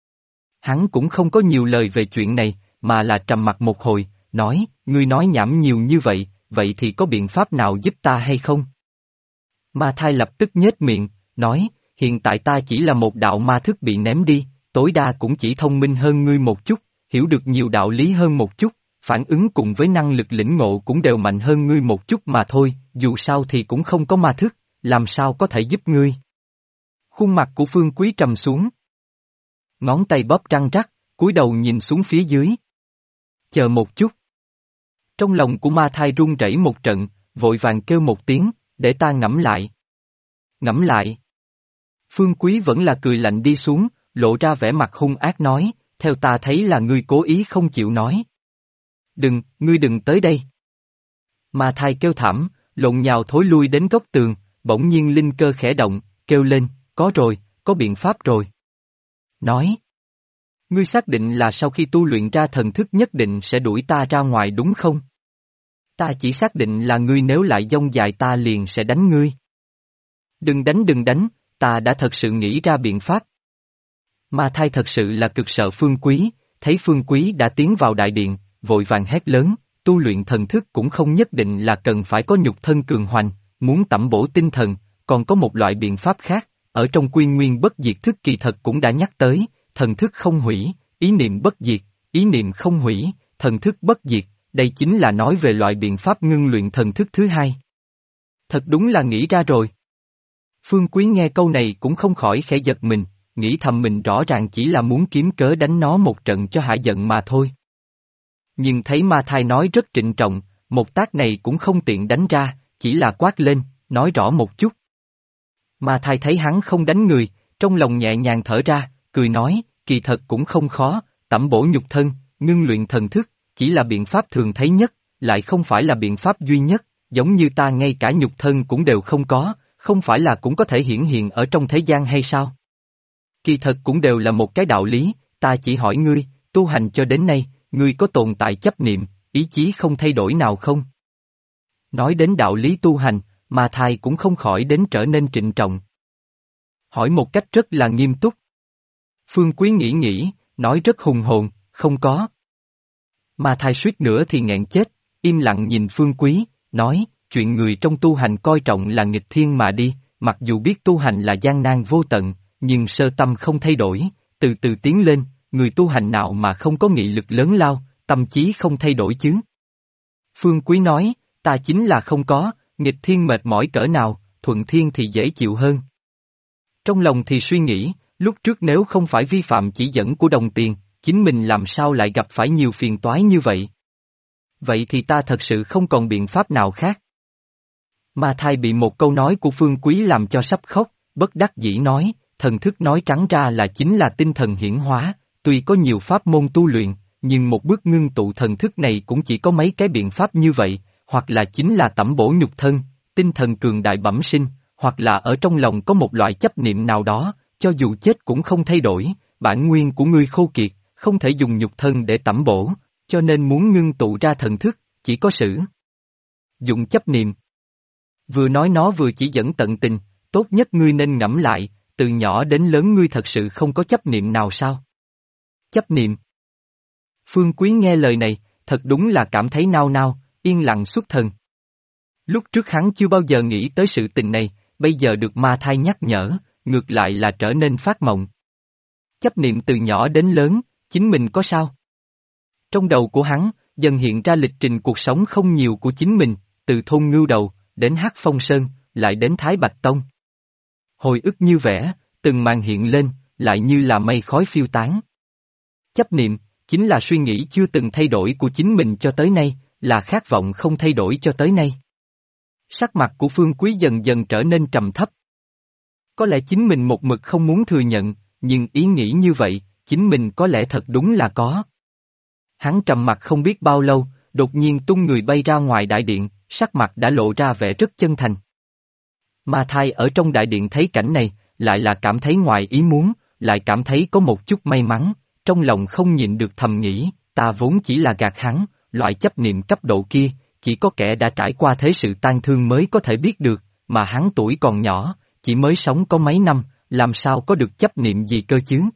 Hắn cũng không có nhiều lời về chuyện này, mà là trầm mặc một hồi, nói, ngươi nói nhảm nhiều như vậy, vậy thì có biện pháp nào giúp ta hay không? Ma Thai lập tức nhếch miệng, nói, hiện tại ta chỉ là một đạo ma thức bị ném đi, tối đa cũng chỉ thông minh hơn ngươi một chút, hiểu được nhiều đạo lý hơn một chút, phản ứng cùng với năng lực lĩnh ngộ cũng đều mạnh hơn ngươi một chút mà thôi, dù sao thì cũng không có ma thức, làm sao có thể giúp ngươi. Khuôn mặt của Phương Quý trầm xuống. Ngón tay bóp răng rắc, cúi đầu nhìn xuống phía dưới. Chờ một chút. Trong lòng của Ma Thai run rẩy một trận, vội vàng kêu một tiếng, để ta ngẫm lại. Ngẫm lại. Phương Quý vẫn là cười lạnh đi xuống, lộ ra vẻ mặt hung ác nói, theo ta thấy là ngươi cố ý không chịu nói. Ngươi đừng tới đây. Ma Thai kêu thảm, lộn nhào thối lui đến góc tường, bỗng nhiên linh cơ khẽ động, kêu lên, có rồi, có biện pháp rồi. Nói. Ngươi xác định là sau khi tu luyện ra thần thức nhất định sẽ đuổi ta ra ngoài đúng không? Ta chỉ xác định là ngươi nếu lại dông dài ta liền sẽ đánh ngươi. Đừng đánh, ta đã thật sự nghĩ ra biện pháp. Ma Thai thật sự là cực sợ Phương Quý, thấy Phương Quý đã tiến vào đại điện, vội vàng hét lớn, tu luyện thần thức cũng không nhất định là cần phải có nhục thân cường hoành, muốn tẩm bổ tinh thần, còn có một loại biện pháp khác, ở trong quy nguyên bất diệt thức kỳ thật cũng đã nhắc tới, thần thức không hủy, ý niệm bất diệt, ý niệm không hủy, thần thức bất diệt, đây chính là nói về loại biện pháp ngưng luyện thần thức thứ hai. Thật đúng là nghĩ ra rồi. Phương Quý nghe câu này cũng không khỏi khẽ giật mình, nghĩ thầm mình rõ ràng chỉ là muốn kiếm cớ đánh nó một trận cho hả giận mà thôi. Nhưng thấy Ma Thai nói rất trịnh trọng, một tác này cũng không tiện đánh ra, chỉ là quát lên, nói rõ một chút. Ma Thai thấy hắn không đánh người, trong lòng nhẹ nhàng thở ra, cười nói, kỳ thật cũng không khó, tẩm bổ nhục thân, ngưng luyện thần thức, chỉ là biện pháp thường thấy nhất, lại không phải là biện pháp duy nhất, giống như ta ngay cả nhục thân cũng đều không có, không phải là cũng có thể hiển hiện ở trong thế gian hay sao? Kỳ thật cũng đều là một cái đạo lý, ta chỉ hỏi ngươi, tu hành cho đến nay, ngươi có tồn tại chấp niệm, ý chí không thay đổi nào không? Nói đến đạo lý tu hành, Ma Thai cũng không khỏi đến trở nên trịnh trọng. Hỏi một cách rất là nghiêm túc. Phương Quý nghĩ, nói rất hùng hồn, không có. Ma Thai suýt nữa thì nghẹn chết, im lặng nhìn Phương Quý, nói, chuyện người trong tu hành coi trọng là nghịch thiên mà đi, mặc dù biết tu hành là gian nan vô tận, nhưng sơ tâm không thay đổi, từ từ tiến lên, người tu hành nào mà không có nghị lực lớn lao, tâm trí không thay đổi chứ. Phương Quý nói, ta chính là không có, nghịch thiên mệt mỏi cỡ nào, thuận thiên thì dễ chịu hơn. Trong lòng thì suy nghĩ, lúc trước nếu không phải vi phạm chỉ dẫn của đồng tiền, chính mình làm sao lại gặp phải nhiều phiền toái như vậy? Vậy thì ta thật sự không còn biện pháp nào khác. Ma Thai bị một câu nói của Phương Quý làm cho sắp khóc, bất đắc dĩ nói, thần thức nói trắng ra là chính là tinh thần hiển hóa, tuy có nhiều pháp môn tu luyện, nhưng một bước ngưng tụ thần thức này cũng chỉ có mấy cái biện pháp như vậy, hoặc là chính là tẩm bổ nhục thân, tinh thần cường đại bẩm sinh, hoặc là ở trong lòng có một loại chấp niệm nào đó, cho dù chết cũng không thay đổi, bản nguyên của ngươi khô kiệt, không thể dùng nhục thân để tẩm bổ, cho nên muốn ngưng tụ ra thần thức, chỉ có sử dụng chấp niệm. Vừa nói nó vừa chỉ dẫn tận tình, tốt nhất ngươi nên ngẫm lại, từ nhỏ đến lớn ngươi thật sự không có chấp niệm nào sao? Chấp niệm. Phương Quý nghe lời này, thật đúng là cảm thấy nao nao, yên lặng xuất thần. Lúc trước hắn chưa bao giờ nghĩ tới sự tình này, bây giờ được Ma Thai nhắc nhở, ngược lại là trở nên phát mộng. Chấp niệm từ nhỏ đến lớn, chính mình có sao? Trong đầu của hắn, dần hiện ra lịch trình cuộc sống không nhiều của chính mình, từ thôn Ngưu Đầu, đến Hắc Phong Sơn, lại đến Thái Bạch Tông. Hồi ức như vẽ, từng màn hiện lên, lại như là mây khói phiêu tán. Chấp niệm, chính là suy nghĩ chưa từng thay đổi của chính mình cho tới nay, là khát vọng không thay đổi cho tới nay. Sắc mặt của Phương Quý dần dần trở nên trầm thấp. Có lẽ chính mình một mực không muốn thừa nhận, nhưng ý nghĩ như vậy, chính mình có lẽ thật đúng là có. Hắn trầm mặt không biết bao lâu, đột nhiên tung người bay ra ngoài đại điện, sắc mặt đã lộ ra vẻ rất chân thành. Ma Thai ở trong đại điện thấy cảnh này, lại là cảm thấy ngoài ý muốn, lại cảm thấy có một chút may mắn, trong lòng không nhịn được thầm nghĩ, ta vốn chỉ là gạt hắn, loại chấp niệm cấp độ kia, chỉ có kẻ đã trải qua thế sự tang thương mới có thể biết được, mà hắn tuổi còn nhỏ, chỉ mới sống có mấy năm, làm sao có được chấp niệm gì cơ chứ?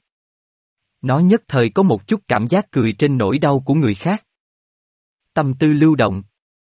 Nó nhất thời có một chút cảm giác cười trên nỗi đau của người khác. Tâm tư lưu động.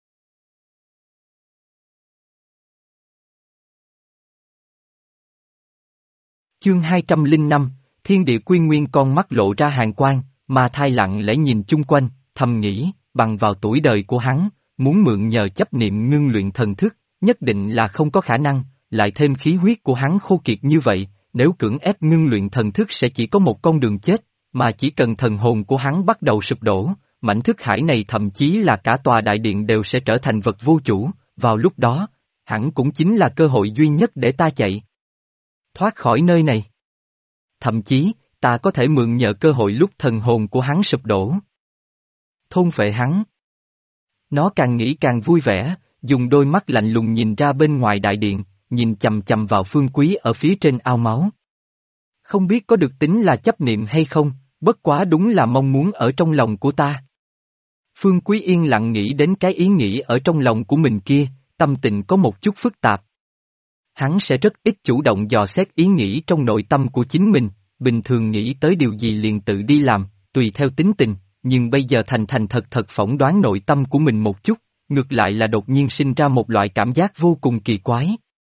Chương 205, Thiên địa quy nguyên, con mắt lộ ra hàn quang, Ma Thai lặng lẽ nhìn chung quanh, thầm nghĩ, bằng vào tuổi đời của hắn, muốn mượn nhờ chấp niệm ngưng luyện thần thức, nhất định là không có khả năng, lại thêm khí huyết của hắn khô kiệt như vậy, nếu cưỡng ép ngưng luyện thần thức sẽ chỉ có một con đường chết, mà chỉ cần thần hồn của hắn bắt đầu sụp đổ, mảnh thức hải này thậm chí là cả tòa đại điện đều sẽ trở thành vật vô chủ, vào lúc đó, hẳn cũng chính là cơ hội duy nhất để ta chạy thoát khỏi nơi này. Thậm chí, ta có thể mượn nhờ cơ hội lúc thần hồn của hắn sụp đổ. Thôn phệ hắn. Nó càng nghĩ càng vui vẻ, dùng đôi mắt lạnh lùng nhìn ra bên ngoài đại điện, nhìn chầm chầm vào Phương Quý ở phía trên ao máu. Không biết có được tính là chấp niệm hay không, bất quá đúng là mong muốn ở trong lòng của ta. Phương Quý yên lặng nghĩ đến cái ý nghĩ ở trong lòng của mình kia, tâm tình có một chút phức tạp. Hắn sẽ rất ít chủ động dò xét ý nghĩ trong nội tâm của chính mình, bình thường nghĩ tới điều gì liền tự đi làm, tùy theo tính tình, nhưng bây giờ thành thành thật thật phỏng đoán nội tâm của mình một chút, ngược lại là đột nhiên sinh ra một loại cảm giác vô cùng kỳ quái.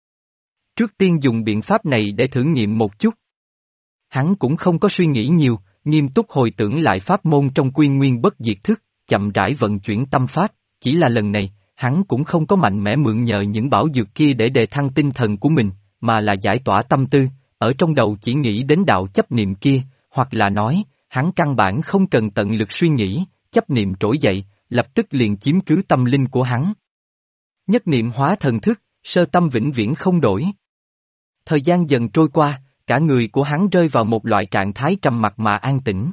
Trước tiên dùng biện pháp này để thử nghiệm một chút. Hắn cũng không có suy nghĩ nhiều, nghiêm túc hồi tưởng lại pháp môn trong Quy Nguyên Bất Diệt Thức, chậm rãi vận chuyển tâm pháp, chỉ là lần này, hắn cũng không có mạnh mẽ mượn nhờ những bảo dược kia để đề thăng tinh thần của mình, mà là giải tỏa tâm tư, ở trong đầu chỉ nghĩ đến đạo chấp niệm kia, hoặc là nói, hắn căn bản không cần tận lực suy nghĩ, chấp niệm trỗi dậy, lập tức liền chiếm cứ tâm linh của hắn. Nhất niệm hóa thần thức, sơ tâm vĩnh viễn không đổi. Thời gian dần trôi qua, cả người của hắn rơi vào một loại trạng thái trầm mặc mà an tĩnh.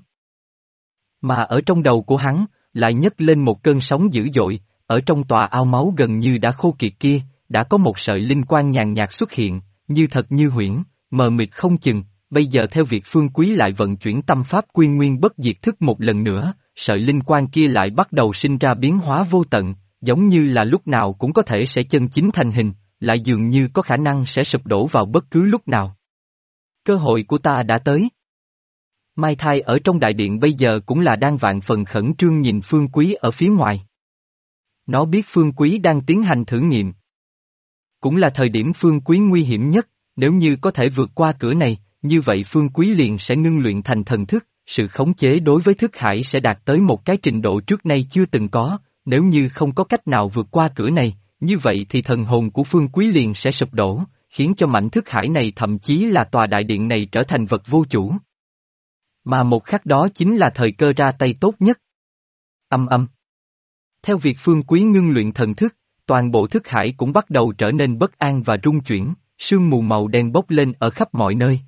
Mà ở trong đầu của hắn, lại nhấc lên một cơn sóng dữ dội, ở trong tòa ao máu gần như đã khô kiệt kia, đã có một sợi linh quang nhàn nhạt xuất hiện, như thật như huyễn, mờ mịt không chừng, bây giờ theo việc Phương Quý lại vận chuyển tâm pháp Quy Nguyên Bất Diệt Thức một lần nữa, sợi linh quang kia lại bắt đầu sinh ra biến hóa vô tận, giống như là lúc nào cũng có thể sẽ chân chính thành hình, lại dường như có khả năng sẽ sụp đổ vào bất cứ lúc nào. Cơ hội của ta đã tới. Mai Thai ở trong đại điện bây giờ cũng là đang vạn phần khẩn trương nhìn Phương Quý ở phía ngoài. Nó biết Phương Quý đang tiến hành thử nghiệm. Cũng là thời điểm Phương Quý nguy hiểm nhất, nếu như có thể vượt qua cửa này, như vậy Phương Quý liền sẽ ngưng luyện thành thần thức, sự khống chế đối với thức hải sẽ đạt tới một cái trình độ trước nay chưa từng có, nếu như không có cách nào vượt qua cửa này, như vậy thì thần hồn của Phương Quý liền sẽ sụp đổ, khiến cho mảnh thức hải này thậm chí là tòa đại điện này trở thành vật vô chủ. Mà một khắc đó chính là thời cơ ra tay tốt nhất. Âm âm. Theo việc Phương Quý ngưng luyện thần thức, toàn bộ thức hải cũng bắt đầu trở nên bất an và rung chuyển, sương mù màu đen bốc lên ở khắp mọi nơi.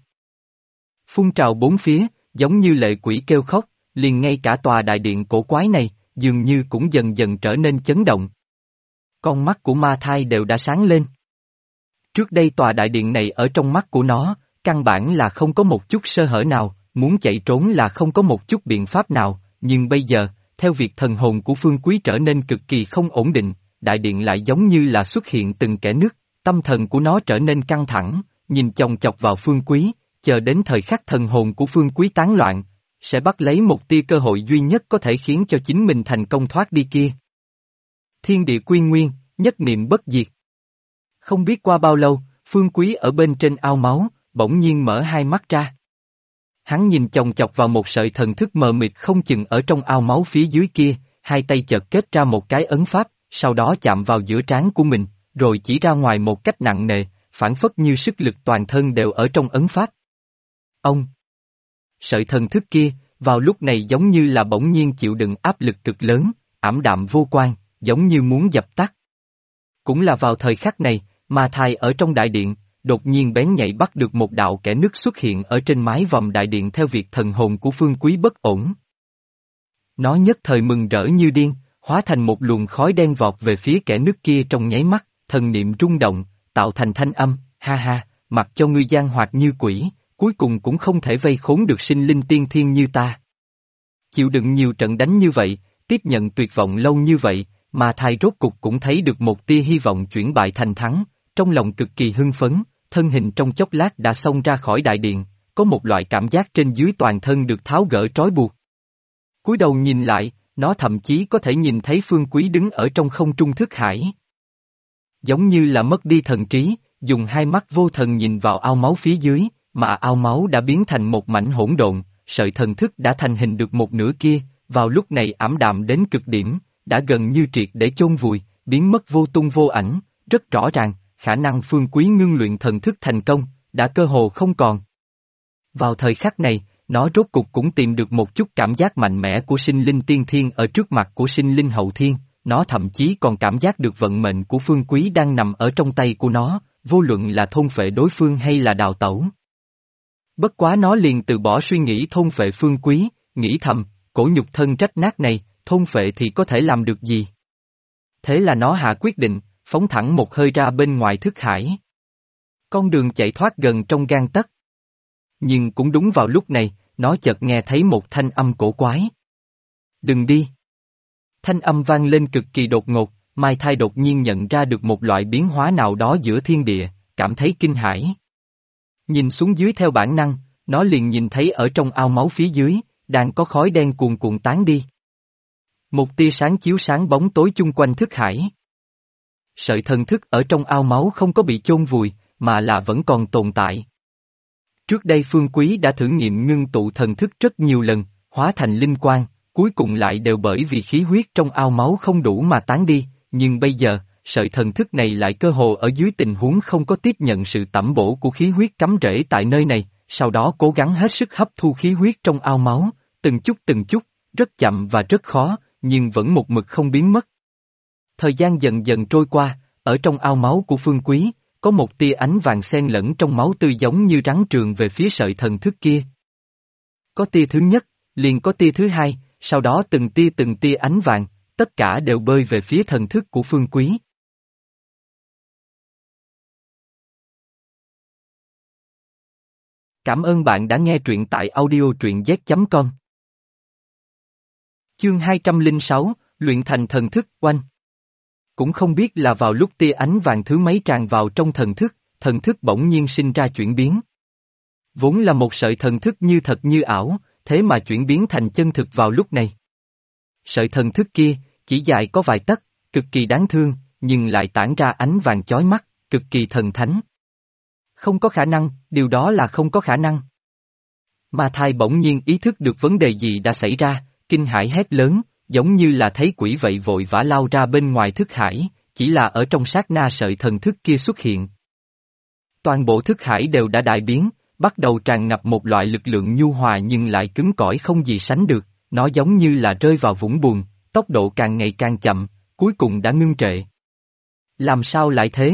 Phun trào bốn phía, giống như lệ quỷ kêu khóc, liền ngay cả tòa đại điện cổ quái này, dường như cũng dần dần trở nên chấn động. Con mắt của Ma Thai đều đã sáng lên. Trước đây tòa đại điện này ở trong mắt của nó, căn bản là không có một chút sơ hở nào, muốn chạy trốn là không có một chút biện pháp nào, nhưng bây giờ, theo việc thần hồn của Phương Quý trở nên cực kỳ không ổn định, đại điện lại giống như là xuất hiện từng kẽ nứt, tâm thần của nó trở nên căng thẳng, nhìn chòng chọc vào Phương Quý, chờ đến thời khắc thần hồn của Phương Quý tán loạn, sẽ bắt lấy một tia cơ hội duy nhất có thể khiến cho chính mình thành công thoát đi kia. Thiên địa quy nguyên, nhất niệm bất diệt. Không biết qua bao lâu, Phương Quý ở bên trên ao máu, bỗng nhiên mở hai mắt ra. Hắn nhìn chòng chọc vào một sợi thần thức mờ mịt không chừng ở trong ao máu phía dưới kia, hai tay chợt kết ra một cái ấn pháp, sau đó chạm vào giữa trán của mình, rồi chỉ ra ngoài một cách nặng nề, phản phất như sức lực toàn thân đều ở trong ấn pháp. Ông! Sợi thần thức kia, vào lúc này giống như là bỗng nhiên chịu đựng áp lực cực lớn, ảm đạm vô quan, giống như muốn dập tắt. Cũng là vào thời khắc này, Ma Thai ở trong đại điện, đột nhiên bén nhạy bắt được một đạo kẽ nứt xuất hiện ở trên mái vòm đại điện theo việc thần hồn của Phương Quý bất ổn. Nó nhất thời mừng rỡ như điên, hóa thành một luồng khói đen vọt về phía kẽ nứt kia trong nháy mắt, thần niệm rung động, tạo thành thanh âm, ha ha, mặc cho ngươi gian hoạt như quỷ, cuối cùng cũng không thể vây khốn được sinh linh tiên thiên như ta. Chịu đựng nhiều trận đánh như vậy, tiếp nhận tuyệt vọng lâu như vậy, mà Thai rốt cục cũng thấy được một tia hy vọng chuyển bại thành thắng, trong lòng cực kỳ hưng phấn, thân hình trong chốc lát đã xông ra khỏi đại điện, có một loại cảm giác trên dưới toàn thân được tháo gỡ trói buộc. Cúi đầu nhìn lại, nó thậm chí có thể nhìn thấy Phương Quý đứng ở trong không trung thức hải. Giống như là mất đi thần trí, dùng hai mắt vô thần nhìn vào ao máu phía dưới, mà ao máu đã biến thành một mảnh hỗn độn, sợi thần thức đã thành hình được một nửa kia, vào lúc này ảm đạm đến cực điểm, đã gần như triệt để chôn vùi, biến mất vô tung vô ảnh, rất rõ ràng, khả năng Phương Quý ngưng luyện thần thức thành công, đã cơ hồ không còn. Vào thời khắc này, nó rốt cục cũng tìm được một chút cảm giác mạnh mẽ của sinh linh tiên thiên ở trước mặt của sinh linh hậu thiên, nó thậm chí còn cảm giác được vận mệnh của Phương Quý đang nằm ở trong tay của nó, vô luận là thôn phệ đối phương hay là đào tẩu. Bất quá nó liền từ bỏ suy nghĩ thôn phệ Phương Quý, nghĩ thầm, cổ nhục thân rách nát này, thôn phệ thì có thể làm được gì? Thế là nó hạ quyết định, phóng thẳng một hơi ra bên ngoài thức hải. Con đường chạy thoát gần trong gang tấc. Nhưng cũng đúng vào lúc này, nó chợt nghe thấy một thanh âm cổ quái. Đừng đi. Thanh âm vang lên cực kỳ đột ngột, Mai Thai đột nhiên nhận ra được một loại biến hóa nào đó giữa thiên địa, cảm thấy kinh hãi. Nhìn xuống dưới theo bản năng, nó liền nhìn thấy ở trong ao máu phía dưới, đang có khói đen cuồn cuộn tán đi. Một tia sáng chiếu sáng bóng tối chung quanh thức hải. Sợi thần thức ở trong ao máu không có bị chôn vùi, mà là vẫn còn tồn tại. Trước đây Phương Quý đã thử nghiệm ngưng tụ thần thức rất nhiều lần, hóa thành linh quang, cuối cùng lại đều bởi vì khí huyết trong ao máu không đủ mà tán đi, nhưng bây giờ, sợi thần thức này lại cơ hồ ở dưới tình huống không có tiếp nhận sự tẩm bổ của khí huyết cắm rễ tại nơi này, sau đó cố gắng hết sức hấp thu khí huyết trong ao máu, từng chút, rất chậm và rất khó, nhưng vẫn một mực không biến mất. Thời gian dần dần trôi qua, ở trong ao máu của Phương Quý, có một tia ánh vàng xen lẫn trong máu tươi giống như rắn trường về phía sợi thần thức kia. Có tia thứ nhất, liền có tia thứ hai, sau đó từng tia ánh vàng, tất cả đều bơi về phía thần thức của Phương Quý. Cảm ơn bạn đã nghe truyện tại audio truyện z.com. Chương 206, Luyện thành thần thức, oanh. Cũng không biết là vào lúc tia ánh vàng thứ mấy tràn vào trong thần thức bỗng nhiên sinh ra chuyển biến. Vốn là một sợi thần thức như thật như ảo, thế mà chuyển biến thành chân thực vào lúc này. Sợi thần thức kia, chỉ dài có vài tấc, cực kỳ đáng thương, nhưng lại tản ra ánh vàng chói mắt, cực kỳ thần thánh. Không có khả năng, điều đó là không có khả năng. Ma Thai bỗng nhiên ý thức được vấn đề gì đã xảy ra, kinh hãi hét lớn, giống như là thấy quỷ vậy vội vã lao ra bên ngoài thức hải, chỉ là ở trong sát na sợi thần thức kia xuất hiện. Toàn bộ thức hải đều đã đại biến, bắt đầu tràn ngập một loại lực lượng nhu hòa nhưng lại cứng cỏi không gì sánh được, nó giống như là rơi vào vũng bùn, tốc độ càng ngày càng chậm, cuối cùng đã ngưng trệ. Làm sao lại thế?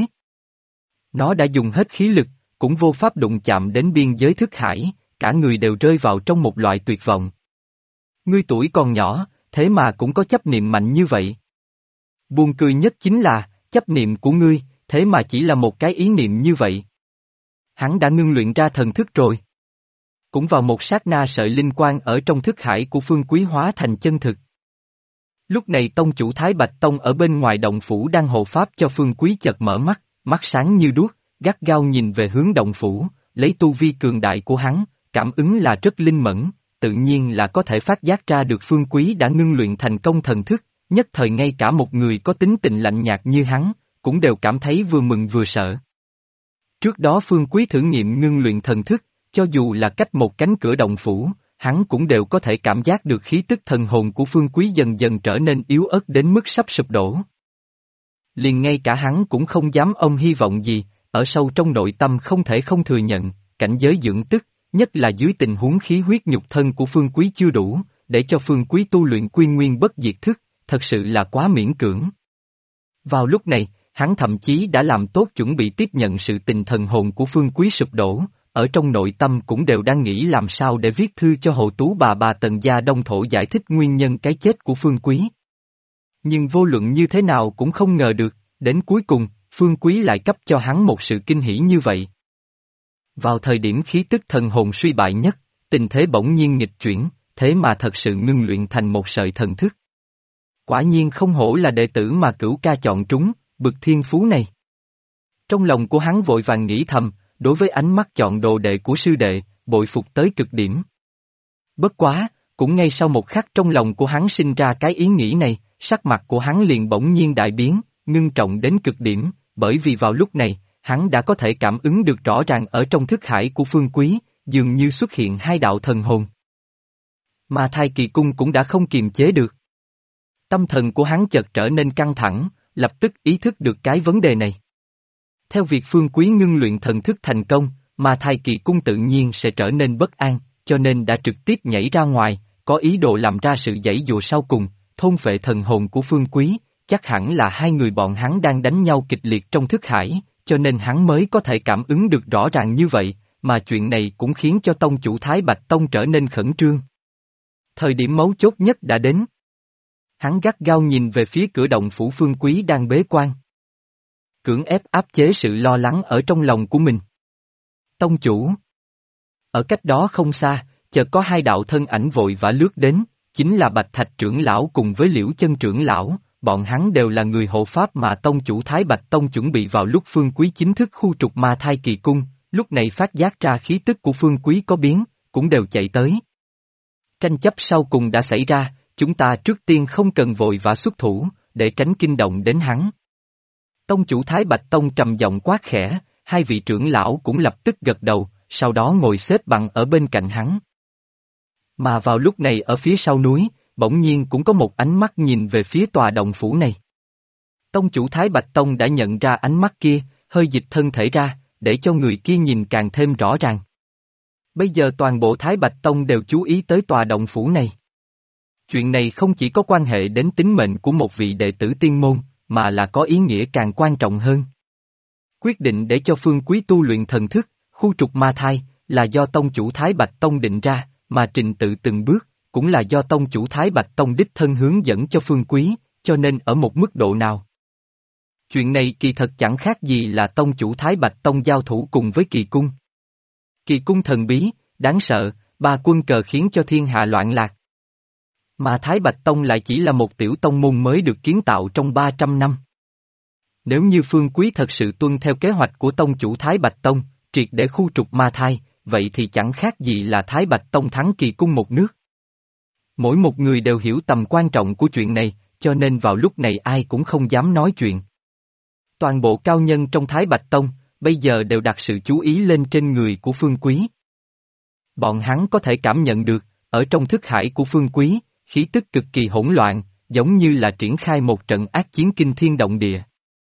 Nó đã dùng hết khí lực, cũng vô pháp đụng chạm đến biên giới thức hải, cả người đều rơi vào trong một loại tuyệt vọng. Ngươi tuổi còn nhỏ, thế mà cũng có chấp niệm mạnh như vậy. Buồn cười nhất chính là, chấp niệm của ngươi, thế mà chỉ là một cái ý niệm như vậy. Hắn đã ngưng luyện ra thần thức rồi. Cũng vào một sát na sợi linh quang ở trong thức hải của Phương Quý hóa thành chân thực. Lúc này tông chủ Thái Bạch Tông ở bên ngoài động phủ đang hộ pháp cho Phương Quý chợt mở mắt, mắt sáng như đuốc, gắt gao nhìn về hướng động phủ, lấy tu vi cường đại của hắn, cảm ứng là rất linh mẫn, tự nhiên là có thể phát giác ra được Phương Quý đã ngưng luyện thành công thần thức, nhất thời ngay cả một người có tính tình lạnh nhạt như hắn, cũng đều cảm thấy vừa mừng vừa sợ. Trước đó Phương Quý thử nghiệm ngưng luyện thần thức, cho dù là cách một cánh cửa động phủ, hắn cũng đều có thể cảm giác được khí tức thần hồn của Phương Quý dần dần trở nên yếu ớt đến mức sắp sụp đổ. Liền ngay cả hắn cũng không dám ôm hy vọng gì, ở sâu trong nội tâm không thể không thừa nhận, cảnh giới dưỡng tức, nhất là dưới tình huống khí huyết nhục thân của Phương Quý chưa đủ, để cho Phương Quý tu luyện quy nguyên bất diệt thức, thật sự là quá miễn cưỡng. Vào lúc này, hắn thậm chí đã làm tốt chuẩn bị tiếp nhận sự tình thần hồn của Phương Quý sụp đổ, ở trong nội tâm cũng đều đang nghĩ làm sao để viết thư cho Hồ Tú bà Tần gia Đông Thổ giải thích nguyên nhân cái chết của Phương Quý. Nhưng vô luận như thế nào cũng không ngờ được, đến cuối cùng, Phương Quý lại cấp cho hắn một sự kinh hỉ như vậy. Vào thời điểm khí tức thần hồn suy bại nhất, tình thế bỗng nhiên nghịch chuyển, thế mà thật sự ngưng luyện thành một sợi thần thức. Quả nhiên không hổ là đệ tử mà Cửu Ca chọn trúng, bực thiên phú này. Trong lòng của hắn vội vàng nghĩ thầm, đối với ánh mắt chọn đồ đệ của sư đệ, bội phục tới cực điểm. Bất quá, cũng ngay sau một khắc trong lòng của hắn sinh ra cái ý nghĩ này, sắc mặt của hắn liền bỗng nhiên đại biến, ngưng trọng đến cực điểm, bởi vì vào lúc này, hắn đã có thể cảm ứng được rõ ràng ở trong thức hải của Phương Quý, dường như xuất hiện hai đạo thần hồn. Mà Thai Kỳ Cung cũng đã không kiềm chế được. Tâm thần của hắn chợt trở nên căng thẳng, lập tức ý thức được cái vấn đề này. Theo việc Phương Quý ngưng luyện thần thức thành công, mà Thai Kỳ Cung tự nhiên sẽ trở nên bất an, cho nên đã trực tiếp nhảy ra ngoài, có ý đồ làm ra sự giãy dụa sau cùng, thôn phệ thần hồn của Phương Quý, chắc hẳn là hai người bọn hắn đang đánh nhau kịch liệt trong thức hải, cho nên hắn mới có thể cảm ứng được rõ ràng như vậy, mà chuyện này cũng khiến cho tông chủ Thái Bạch Tông trở nên khẩn trương. Thời điểm mấu chốt nhất đã đến. Hắn gắt gao nhìn về phía cửa động phủ Phương Quý đang bế quan. Cưỡng ép áp chế sự lo lắng ở trong lòng của mình. Tông chủ. Ở cách đó không xa, chợt có hai đạo thân ảnh vội vã lướt đến, chính là Bạch Thạch trưởng lão cùng với Liễu Chân trưởng lão, bọn hắn đều là người hộ pháp mà tông chủ Thái Bạch Tông chuẩn bị vào lúc Phương Quý chính thức khu trục ma thai kỳ cung, lúc này phát giác ra khí tức của Phương Quý có biến, cũng đều chạy tới. Tranh chấp sau cùng đã xảy ra, chúng ta trước tiên không cần vội vã xuất thủ, để tránh kinh động đến hắn. Tông chủ Thái Bạch Tông trầm giọng quát khẽ, hai vị trưởng lão cũng lập tức gật đầu, sau đó ngồi xếp bằng ở bên cạnh hắn. Mà vào lúc này ở phía sau núi, bỗng nhiên cũng có một ánh mắt nhìn về phía tòa động phủ này. Tông chủ Thái Bạch Tông đã nhận ra ánh mắt kia, hơi dịch thân thể ra, để cho người kia nhìn càng thêm rõ ràng. Bây giờ toàn bộ Thái Bạch Tông đều chú ý tới tòa động phủ này. Chuyện này không chỉ có quan hệ đến tính mệnh của một vị đệ tử tiên môn, mà là có ý nghĩa càng quan trọng hơn. Quyết định để cho Phương Quý tu luyện thần thức, khu trục ma thai, là do tông chủ Thái Bạch Tông định ra, mà trình tự từng bước, cũng là do tông chủ Thái Bạch Tông đích thân hướng dẫn cho Phương Quý, cho nên ở một mức độ nào. Chuyện này kỳ thật chẳng khác gì là tông chủ Thái Bạch Tông giao thủ cùng với kỳ cung. Kỳ cung thần bí, đáng sợ, ba quân cờ khiến cho thiên hạ loạn lạc. Mà Thái Bạch Tông lại chỉ là một tiểu tông môn mới được kiến tạo trong 300 năm. Nếu như Phương Quý thật sự tuân theo kế hoạch của tông chủ Thái Bạch Tông, triệt để khu trục ma thai, vậy thì chẳng khác gì là Thái Bạch Tông thắng kỳ cung một nước. Mỗi một người đều hiểu tầm quan trọng của chuyện này, cho nên vào lúc này ai cũng không dám nói chuyện. Toàn bộ cao nhân trong Thái Bạch Tông, bây giờ đều đặt sự chú ý lên trên người của Phương Quý. Bọn hắn có thể cảm nhận được, ở trong thức hải của Phương Quý, khí tức cực kỳ hỗn loạn, giống như là triển khai một trận ác chiến kinh thiên động địa.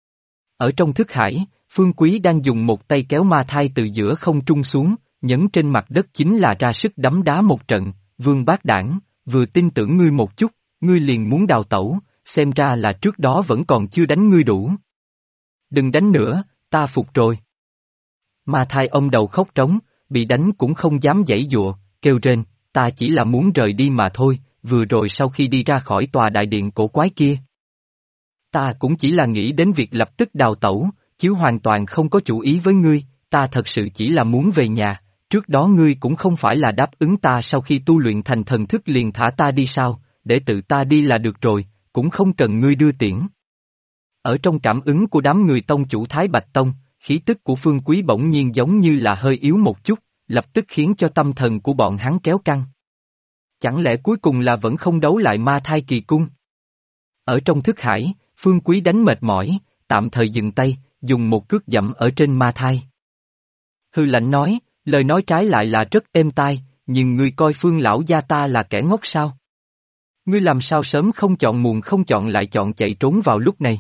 Ở trong thức hải, Phương Quý đang dùng một tay kéo ma thai từ giữa không trung xuống, nhấn trên mặt đất chính là ra sức đấm đá một trận, Vương Bác Đảng, vừa tin tưởng ngươi một chút, ngươi liền muốn đào tẩu, xem ra là trước đó vẫn còn chưa đánh ngươi đủ. Đừng đánh nữa, ta phục rồi. Ma thai ông đầu khóc trống, bị đánh cũng không dám giãy giụa, kêu rên, ta chỉ là muốn rời đi mà thôi, vừa rồi sau khi đi ra khỏi tòa đại điện cổ quái kia. Ta cũng chỉ là nghĩ đến việc lập tức đào tẩu, chứ hoàn toàn không có chủ ý với ngươi, ta thật sự chỉ là muốn về nhà, trước đó ngươi cũng không phải là đáp ứng ta sau khi tu luyện thành thần thức liền thả ta đi sao, để tự ta đi là được rồi, cũng không cần ngươi đưa tiễn. Ở trong cảm ứng của đám người tông chủ Thái Bạch Tông, khí tức của Phương Quý bỗng nhiên giống như là hơi yếu một chút, lập tức khiến cho tâm thần của bọn hắn kéo căng. Chẳng lẽ cuối cùng là vẫn không đấu lại ma thai kỳ cung? Ở trong thức hải, Phương Quý đánh mệt mỏi, tạm thời dừng tay, dùng một cước dẫm ở trên ma thai. Hư lạnh nói, lời nói trái lại là rất êm tai, nhưng ngươi coi Phương lão gia ta là kẻ ngốc sao? Ngươi làm sao sớm không chọn muộn không chọn lại chọn chạy trốn vào lúc này?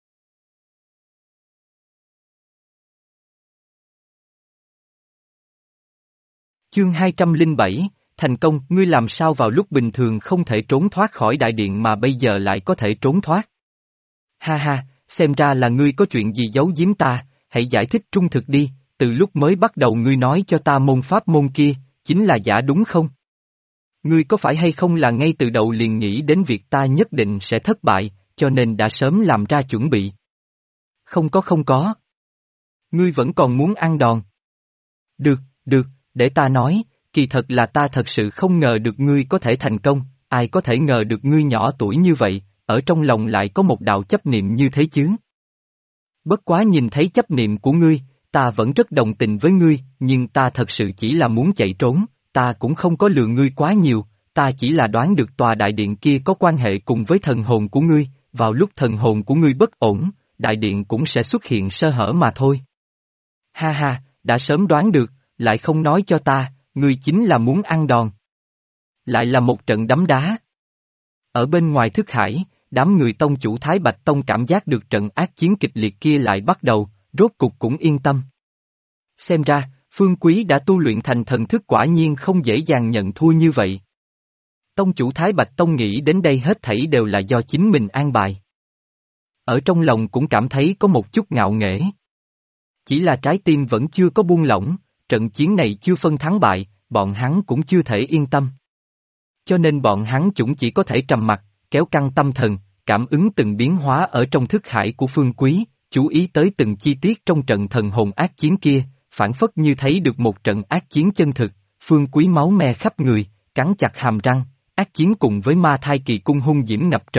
Chương 207, thành công, ngươi làm sao vào lúc bình thường không thể trốn thoát khỏi đại điện mà bây giờ lại có thể trốn thoát? Ha ha, xem ra là ngươi có chuyện gì giấu giếm ta, hãy giải thích trung thực đi, từ lúc mới bắt đầu ngươi nói cho ta môn pháp môn kia, chính là giả đúng không? Ngươi có phải hay không là ngay từ đầu liền nghĩ đến việc ta nhất định sẽ thất bại, cho nên đã sớm làm ra chuẩn bị? Không có. Ngươi vẫn còn muốn ăn đòn. Được, để ta nói, kỳ thật là ta thật sự không ngờ được ngươi có thể thành công, ai có thể ngờ được ngươi nhỏ tuổi như vậy, ở trong lòng lại có một đạo chấp niệm như thế chứ. Bất quá nhìn thấy chấp niệm của ngươi, ta vẫn rất đồng tình với ngươi, nhưng ta thật sự chỉ là muốn chạy trốn, ta cũng không có lừa ngươi quá nhiều, ta chỉ là đoán được tòa đại điện kia có quan hệ cùng với thần hồn của ngươi, vào lúc thần hồn của ngươi bất ổn, đại điện cũng sẽ xuất hiện sơ hở mà thôi. Ha ha, đã sớm đoán được, lại không nói cho ta, ngươi chính là muốn ăn đòn. Lại là một trận đấm đá. Ở bên ngoài thức hải, đám người tông chủ Thái Bạch Tông cảm giác được trận ác chiến kịch liệt kia lại bắt đầu, rốt cục cũng yên tâm. Xem ra, Phương Quý đã tu luyện thành thần thức quả nhiên không dễ dàng nhận thua như vậy. Tông chủ Thái Bạch Tông nghĩ đến đây hết thảy đều là do chính mình an bài. Ở trong lòng cũng cảm thấy có một chút ngạo nghễ. Chỉ là trái tim vẫn chưa có buông lỏng, trận chiến này chưa phân thắng bại, bọn hắn cũng chưa thể yên tâm. Cho nên bọn hắn cũng chỉ có thể trầm mặc, kéo căng tâm thần, cảm ứng từng biến hóa ở trong thức hải của Phương Quý, chú ý tới từng chi tiết trong trận thần hồn ác chiến kia, phản phất như thấy được một trận ác chiến chân thực, Phương Quý máu me khắp người, cắn chặt hàm răng, ác chiến cùng với ma thai kỳ cung hung diễm ngập trời,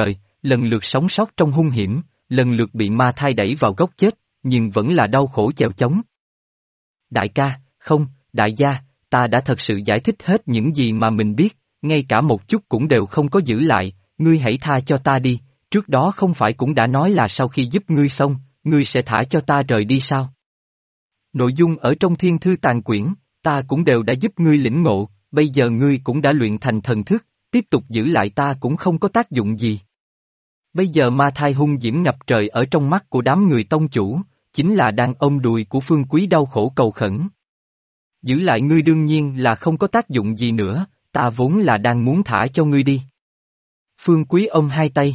lần lượt sống sót trong hung hiểm, lần lượt bị ma thai đẩy vào góc chết, nhưng vẫn là đau khổ chèo chống. Đại ca, không, đại gia, ta đã thật sự giải thích hết những gì mà mình biết, ngay cả một chút cũng đều không có giữ lại, ngươi hãy tha cho ta đi, trước đó không phải cũng đã nói là sau khi giúp ngươi xong, ngươi sẽ thả cho ta rời đi sao? Nội dung ở trong thiên thư tàn quyển, ta cũng đều đã giúp ngươi lĩnh ngộ, bây giờ ngươi cũng đã luyện thành thần thức, tiếp tục giữ lại ta cũng không có tác dụng gì. Bây giờ ma thai hung diễm ngập trời ở trong mắt của đám người tông chủ, chính là đang ôm đùi của Phương Quý đau khổ cầu khẩn. Giữ lại ngươi đương nhiên là không có tác dụng gì nữa, ta vốn là đang muốn thả cho ngươi đi. Phương Quý ôm hai tay.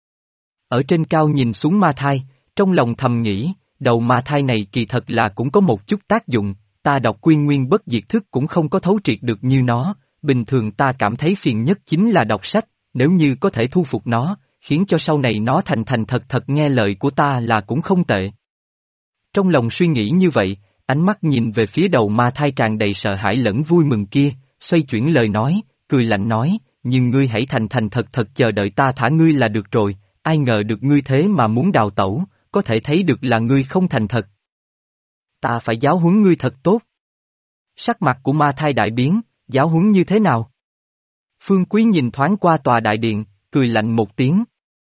Ở trên cao nhìn xuống ma thai, trong lòng thầm nghĩ, đầu ma thai này kỳ thật là cũng có một chút tác dụng, ta đọc Quy Nguyên Bất Diệt Thức cũng không có thấu triệt được như nó, bình thường ta cảm thấy phiền nhất chính là đọc sách, nếu như có thể thu phục nó, khiến cho sau này nó thành thành thật thật nghe lời của ta là cũng không tệ. Trong lòng suy nghĩ như vậy, ánh mắt nhìn về phía đầu ma thai tràn đầy sợ hãi lẫn vui mừng kia, xoay chuyển lời nói, cười lạnh nói, nhưng ngươi hãy thành thành thật thật chờ đợi ta thả ngươi là được rồi, ai ngờ được ngươi thế mà muốn đào tẩu, có thể thấy được là ngươi không thành thật. Ta phải giáo huấn ngươi thật tốt. Sắc mặt của ma thai đại biến, giáo huấn như thế nào? Phương Quý nhìn thoáng qua tòa đại điện, cười lạnh một tiếng.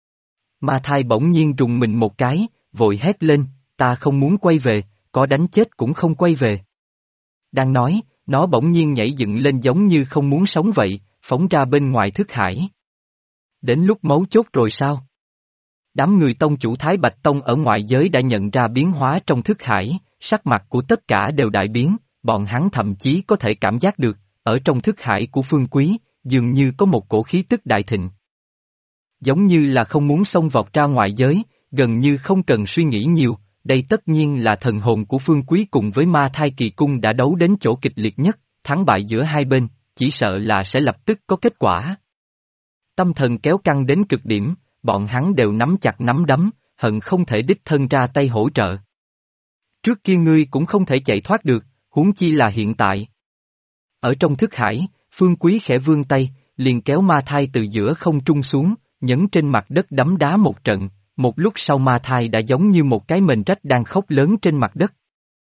Ma thai bỗng nhiên rùng mình một cái, vội hét lên, ta không muốn quay về, có đánh chết cũng không quay về. Đang nói, nó bỗng nhiên nhảy dựng lên giống như không muốn sống vậy, phóng ra bên ngoài thức hải. Đến lúc mấu chốt rồi sao? Đám người tông chủ Thái Bạch Tông ở ngoại giới đã nhận ra biến hóa trong thức hải, sắc mặt của tất cả đều đại biến, bọn hắn thậm chí có thể cảm giác được, ở trong thức hải của Phương Quý, dường như có một cổ khí tức đại thịnh. Giống như là không muốn xông vọt ra ngoại giới, gần như không cần suy nghĩ nhiều, đây tất nhiên là thần hồn của Phương Quý cùng với ma thai kỳ cung đã đấu đến chỗ kịch liệt nhất, thắng bại giữa hai bên, chỉ sợ là sẽ lập tức có kết quả. Tâm thần kéo căng đến cực điểm, bọn hắn đều nắm chặt nắm đấm, hận không thể đích thân ra tay hỗ trợ. Trước kia ngươi cũng không thể chạy thoát được, huống chi là hiện tại. Ở trong thức hải, Phương Quý khẽ vươn tay, liền kéo ma thai từ giữa không trung xuống, nhấn trên mặt đất đấm đá một trận, một lúc sau ma thai đã giống như một cái mền rách đang khóc lớn trên mặt đất.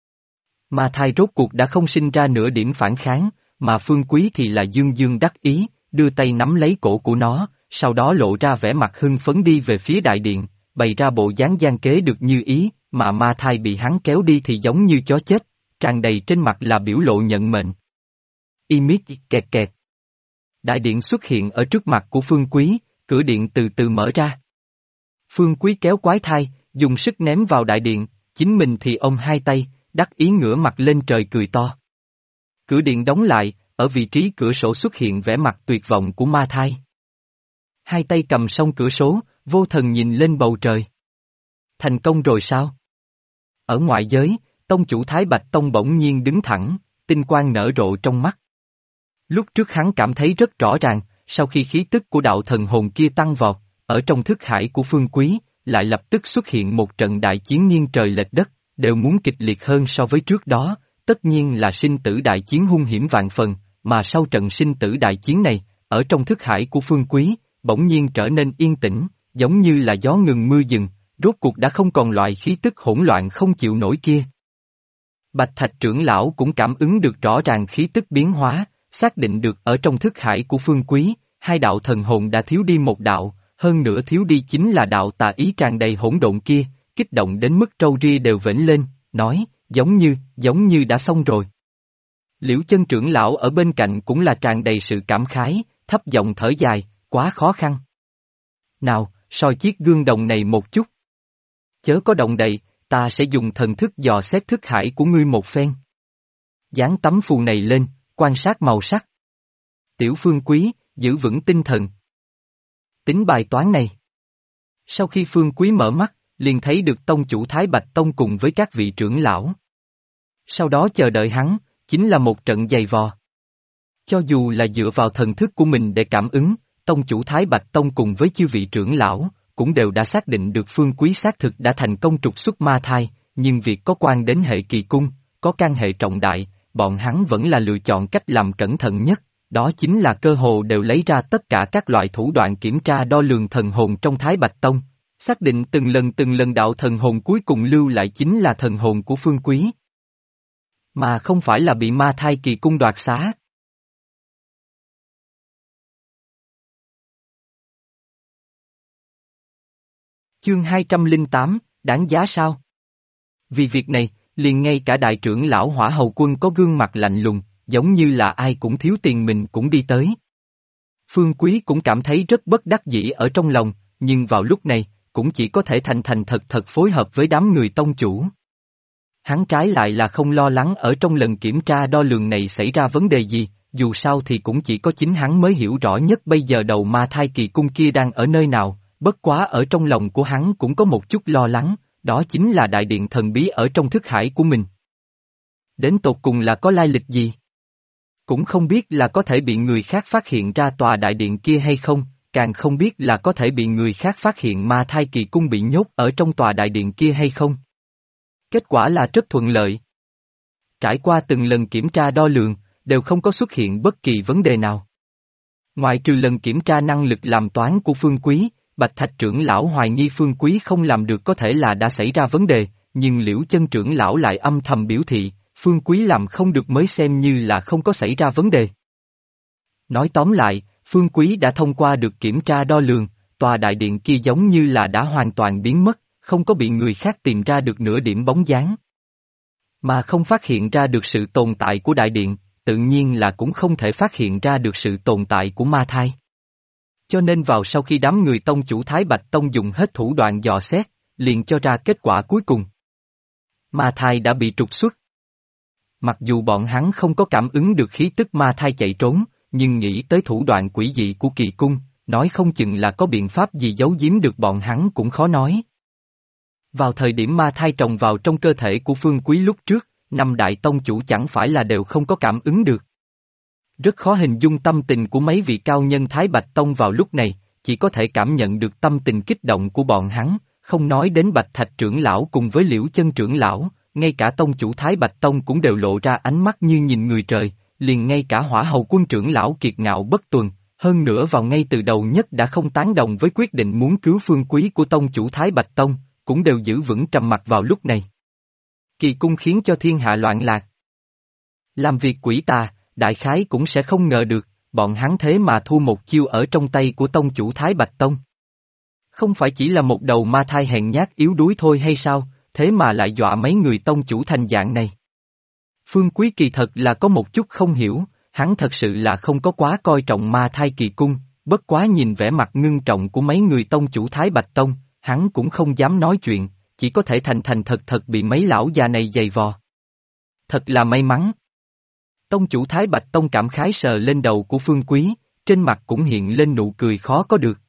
Ma thai rốt cuộc đã không sinh ra nửa điểm phản kháng, mà Phương Quý thì là dương dương đắc ý, đưa tay nắm lấy cổ của nó, sau đó lộ ra vẻ mặt hưng phấn đi về phía đại điện, bày ra bộ dáng gian kế được như ý, mà ma thai bị hắn kéo đi thì giống như chó chết, tràn đầy trên mặt là biểu lộ nhận mệnh. Imít kẹt kẹt. Đại điện xuất hiện ở trước mặt của Phương Quý, cửa điện từ từ mở ra. Phương Quý kéo quái thai, dùng sức ném vào đại điện, chính mình thì ôm hai tay, đắc ý ngửa mặt lên trời cười to. Cửa điện đóng lại, ở vị trí cửa sổ xuất hiện vẻ mặt tuyệt vọng của ma thai. Hai tay cầm song cửa sổ, vô thần nhìn lên bầu trời. Thành công rồi sao? Ở ngoại giới, tông chủ Thái Bạch Tông bỗng nhiên đứng thẳng, tinh quang nở rộ trong mắt. Lúc trước hắn cảm thấy rất rõ ràng, sau khi khí tức của đạo thần hồn kia tăng vọt, ở trong thức hải của Phương Quý, lại lập tức xuất hiện một trận đại chiến nghiêng trời lệch đất, đều muốn kịch liệt hơn so với trước đó, tất nhiên là sinh tử đại chiến hung hiểm vạn phần, mà sau trận sinh tử đại chiến này, ở trong thức hải của Phương Quý, bỗng nhiên trở nên yên tĩnh, giống như là gió ngừng mưa dừng, rốt cuộc đã không còn loại khí tức hỗn loạn không chịu nổi kia. Bạch Thạch trưởng lão cũng cảm ứng được rõ ràng khí tức biến hóa, xác định được ở trong thức hải của Phương Quý, hai đạo thần hồn đã thiếu đi một đạo, hơn nữa thiếu đi chính là đạo tà ý tràn đầy hỗn độn kia, kích động đến mức trâu ria đều vểnh lên, nói, giống như đã xong rồi. Liễu Chân trưởng lão ở bên cạnh cũng là tràn đầy sự cảm khái, thấp giọng thở dài, quá khó khăn. Nào, soi chiếc gương đồng này một chút. Chớ có động đậy, ta sẽ dùng thần thức dò xét thức hải của ngươi một phen. Dán tấm phù này lên, quan sát màu sắc. Tiểu Phương Quý, giữ vững tinh thần. Tính bài toán này. Sau khi Phương Quý mở mắt, liền thấy được tông chủ Thái Bạch Tông cùng với các vị trưởng lão. Sau đó chờ đợi hắn, chính là một trận giày vò. Cho dù là dựa vào thần thức của mình để cảm ứng, tông chủ Thái Bạch Tông cùng với chư vị trưởng lão, cũng đều đã xác định được Phương Quý xác thực đã thành công trục xuất ma thai, nhưng việc có quan đến hệ kỳ cung, có can hệ trọng đại, bọn hắn vẫn là lựa chọn cách làm cẩn thận nhất, đó chính là cơ hồ đều lấy ra tất cả các loại thủ đoạn kiểm tra đo lường thần hồn trong Thái Bạch Tông, xác định từng lần đạo thần hồn cuối cùng lưu lại chính là thần hồn của Phương Quý. Mà không phải là bị Ma Thai Kỳ Cung đoạt xá. Chương 208, đáng giá sao? Vì việc này, liền ngay cả đại trưởng lão Hỏa Hầu Quân có gương mặt lạnh lùng, giống như là ai cũng thiếu tiền mình cũng đi tới. Phương Quý cũng cảm thấy rất bất đắc dĩ ở trong lòng, nhưng vào lúc này, cũng chỉ có thể thành thật phối hợp với đám người tông chủ. Hắn trái lại là không lo lắng ở trong lần kiểm tra đo lường này xảy ra vấn đề gì, dù sao thì cũng chỉ có chính hắn mới hiểu rõ nhất bây giờ đầu Ma Thai Kỳ Cung kia đang ở nơi nào, bất quá ở trong lòng của hắn cũng có một chút lo lắng, đó chính là đại điện thần bí ở trong thức hải của mình. Đến tột cùng là có lai lịch gì? Cũng không biết là có thể bị người khác phát hiện ra tòa đại điện kia hay không, càng không biết là có thể bị người khác phát hiện Ma Thai Kỳ Cung bị nhốt ở trong tòa đại điện kia hay không. Kết quả là rất thuận lợi. Trải qua từng lần kiểm tra đo lường, đều không có xuất hiện bất kỳ vấn đề nào. Ngoại trừ lần kiểm tra năng lực làm toán của Phương Quý, Bạch Thạch trưởng lão hoài nghi Phương Quý không làm được có thể là đã xảy ra vấn đề, nhưng Liễu Chân trưởng lão lại âm thầm biểu thị, Phương Quý làm không được mới xem như là không có xảy ra vấn đề. Nói tóm lại, Phương Quý đã thông qua được kiểm tra đo lường, tòa đại điện kia giống như là đã hoàn toàn biến mất, không có bị người khác tìm ra được nửa điểm bóng dáng. Mà không phát hiện ra được sự tồn tại của đại điện, tự nhiên là cũng không thể phát hiện ra được sự tồn tại của ma thai. Cho nên vào sau khi đám người tông chủ Thái Bạch Tông dùng hết thủ đoạn dò xét, liền cho ra kết quả cuối cùng. Ma thai đã bị trục xuất. Mặc dù bọn hắn không có cảm ứng được khí tức ma thai chạy trốn, nhưng nghĩ tới thủ đoạn quỷ dị của kỳ cung, nói không chừng là có biện pháp gì giấu giếm được bọn hắn cũng khó nói. Vào thời điểm ma thai trồng vào trong cơ thể của Phương Quý lúc trước, năm đại tông chủ chẳng phải là đều không có cảm ứng được. Rất khó hình dung tâm tình của mấy vị cao nhân Thái Bạch Tông vào lúc này, chỉ có thể cảm nhận được tâm tình kích động của bọn hắn, không nói đến Bạch Thạch trưởng lão cùng với Liễu Chân trưởng lão, ngay cả tông chủ Thái Bạch Tông cũng đều lộ ra ánh mắt như nhìn người trời, liền ngay cả Hỏa Hầu Quân trưởng lão kiệt ngạo bất tuần, hơn nữa vào ngay từ đầu nhất đã không tán đồng với quyết định muốn cứu Phương Quý của tông chủ Thái Bạch Tông, cũng đều giữ vững trầm mặc vào lúc này. Kỳ cung khiến cho thiên hạ loạn lạc. Làm việc quỷ tà, đại khái cũng sẽ không ngờ được, bọn hắn thế mà thua một chiêu ở trong tay của tông chủ Thái Bạch Tông. Không phải chỉ là một đầu ma thai hèn nhát yếu đuối thôi hay sao, thế mà lại dọa mấy người tông chủ thành dạng này. Phương Quý kỳ thật là có một chút không hiểu, hắn thật sự là không có quá coi trọng ma thai kỳ cung, bất quá nhìn vẻ mặt ngưng trọng của mấy người tông chủ Thái Bạch Tông, hắn cũng không dám nói chuyện, chỉ có thể thành thật bị mấy lão già này giày vò. Thật là may mắn. Tông chủ Thái Bạch Tông cảm khái sờ lên đầu của Phương Quý, trên mặt cũng hiện lên nụ cười khó có được.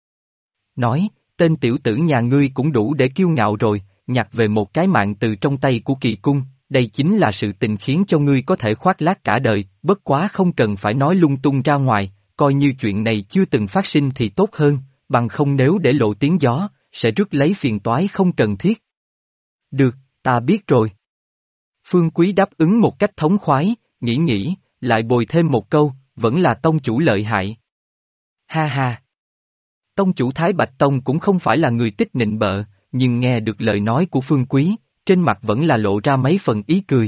Nói, tên tiểu tử nhà ngươi cũng đủ để kiêu ngạo rồi, nhặt về một cái mạng từ trong tay của kỳ cung, đây chính là sự tình khiến cho ngươi có thể khoác lác cả đời, bất quá không cần phải nói lung tung ra ngoài, coi như chuyện này chưa từng phát sinh thì tốt hơn, bằng không nếu để lộ tiếng gió, sẽ rước lấy phiền toái không cần thiết. Được, ta biết rồi. Phương Quý đáp ứng một cách thống khoái, nghĩ, lại bồi thêm một câu, vẫn là tông chủ lợi hại. Ha ha. Tông chủ Thái Bạch Tông cũng không phải là người tích nịnh bợ, nhưng nghe được lời nói của Phương Quý, trên mặt vẫn là lộ ra mấy phần ý cười.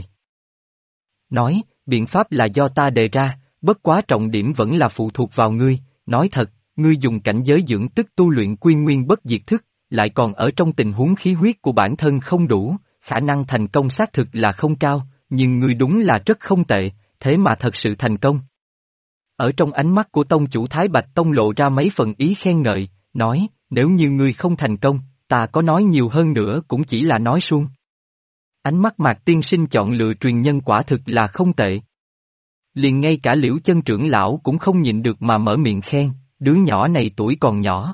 Nói, biện pháp là do ta đề ra, bất quá trọng điểm vẫn là phụ thuộc vào ngươi, nói thật, ngươi dùng cảnh giới dưỡng tức tu luyện quy nguyên bất diệt thức, lại còn ở trong tình huống khí huyết của bản thân không đủ, khả năng thành công xác thực là không cao, nhưng ngươi đúng là rất không tệ, thế mà thật sự thành công. Ở trong ánh mắt của tông chủ Thái Bạch Tông lộ ra mấy phần ý khen ngợi, nói, nếu như ngươi không thành công, ta có nói nhiều hơn nữa cũng chỉ là nói suông. Ánh mắt Mạc tiên sinh chọn lựa truyền nhân quả thực là không tệ. Liền ngay cả Liễu Chân trưởng lão cũng không nhịn được mà mở miệng khen, đứa nhỏ này tuổi còn nhỏ.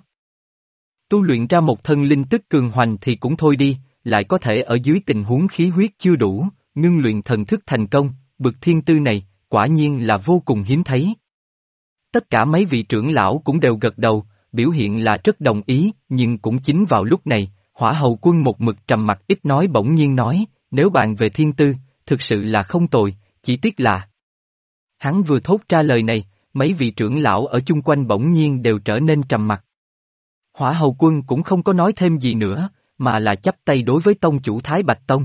Tu luyện ra một thân linh tức cường hoành thì cũng thôi đi, lại có thể ở dưới tình huống khí huyết chưa đủ, ngưng luyện thần thức thành công, bực thiên tư này, quả nhiên là vô cùng hiếm thấy. Tất cả mấy vị trưởng lão cũng đều gật đầu, biểu hiện là rất đồng ý, nhưng cũng chính vào lúc này, Hỏa Hầu Quân một mực trầm mặc ít nói bỗng nhiên nói, nếu bạn về thiên tư, thực sự là không tồi, chỉ tiếc là. Hắn vừa thốt ra lời này, mấy vị trưởng lão ở chung quanh bỗng nhiên đều trở nên trầm mặc. Hỏa Hầu Quân cũng không có nói thêm gì nữa, mà là chắp tay đối với tông chủ Thái Bạch Tông.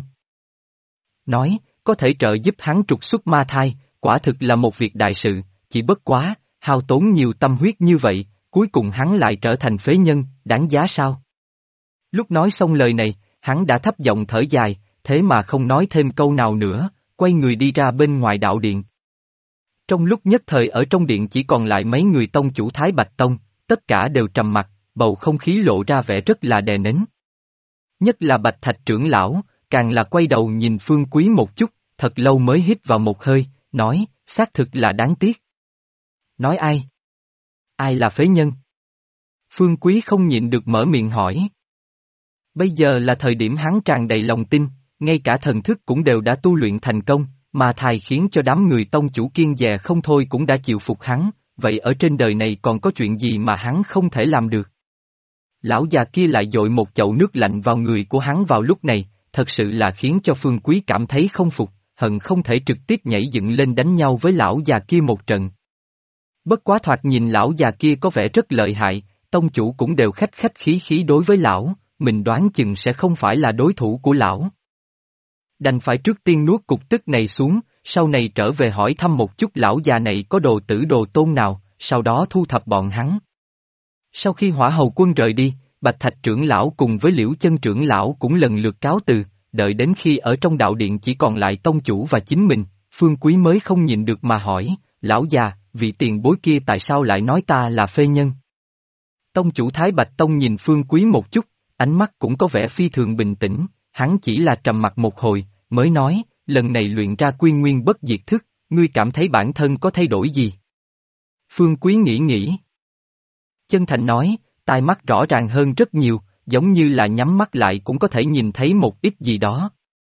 Nói, có thể trợ giúp hắn trục xuất ma thai, quả thực là một việc đại sự, chỉ bất quá, hao tốn nhiều tâm huyết như vậy, cuối cùng hắn lại trở thành phế nhân, đáng giá sao? Lúc nói xong lời này, hắn đã thấp giọng thở dài, thế mà không nói thêm câu nào nữa, quay người đi ra bên ngoài đạo điện. Trong lúc nhất thời ở trong điện chỉ còn lại mấy người tông chủ Thái Bạch Tông, tất cả đều trầm mặc, bầu không khí lộ ra vẻ rất là đè nén. Nhất là Bạch Thạch trưởng lão, càng là quay đầu nhìn Phương Quý một chút, thật lâu mới hít vào một hơi, nói, xác thực là đáng tiếc. Nói ai? Ai là phế nhân? Phương Quý không nhịn được mở miệng hỏi. Bây giờ là thời điểm hắn tràn đầy lòng tin, ngay cả thần thức cũng đều đã tu luyện thành công, mà thài khiến cho đám người tông chủ kiêng dè không thôi cũng đã chịu phục hắn, vậy ở trên đời này còn có chuyện gì mà hắn không thể làm được? Lão già kia lại dội một chậu nước lạnh vào người của hắn vào lúc này, thật sự là khiến cho Phương Quý cảm thấy không phục, hận không thể trực tiếp nhảy dựng lên đánh nhau với lão già kia một trận. Bất quá thoạt nhìn lão già kia có vẻ rất lợi hại, tông chủ cũng đều khách khách khí khí đối với lão, mình đoán chừng sẽ không phải là đối thủ của lão. Đành phải trước tiên nuốt cục tức này xuống, sau này trở về hỏi thăm một chút lão già này có đồ tử đồ tôn nào, sau đó thu thập bọn hắn. Sau khi Hỏa Hầu Quân rời đi, Bạch Thạch trưởng lão cùng với Liễu Chân trưởng lão cũng lần lượt cáo từ, đợi đến khi ở trong đạo điện chỉ còn lại tông chủ và chính mình, Phương Quý mới không nhịn được mà hỏi, lão già, vị tiền bối kia tại sao lại nói ta là phế nhân? Tông chủ Thái Bạch Tông nhìn Phương Quý một chút, ánh mắt cũng có vẻ phi thường bình tĩnh, hắn chỉ là trầm mặc một hồi, mới nói, lần này luyện ra quy nguyên bất diệt thức, ngươi cảm thấy bản thân có thay đổi gì? Phương Quý nghĩ. Chân thành nói, tai mắt rõ ràng hơn rất nhiều, giống như là nhắm mắt lại cũng có thể nhìn thấy một ít gì đó.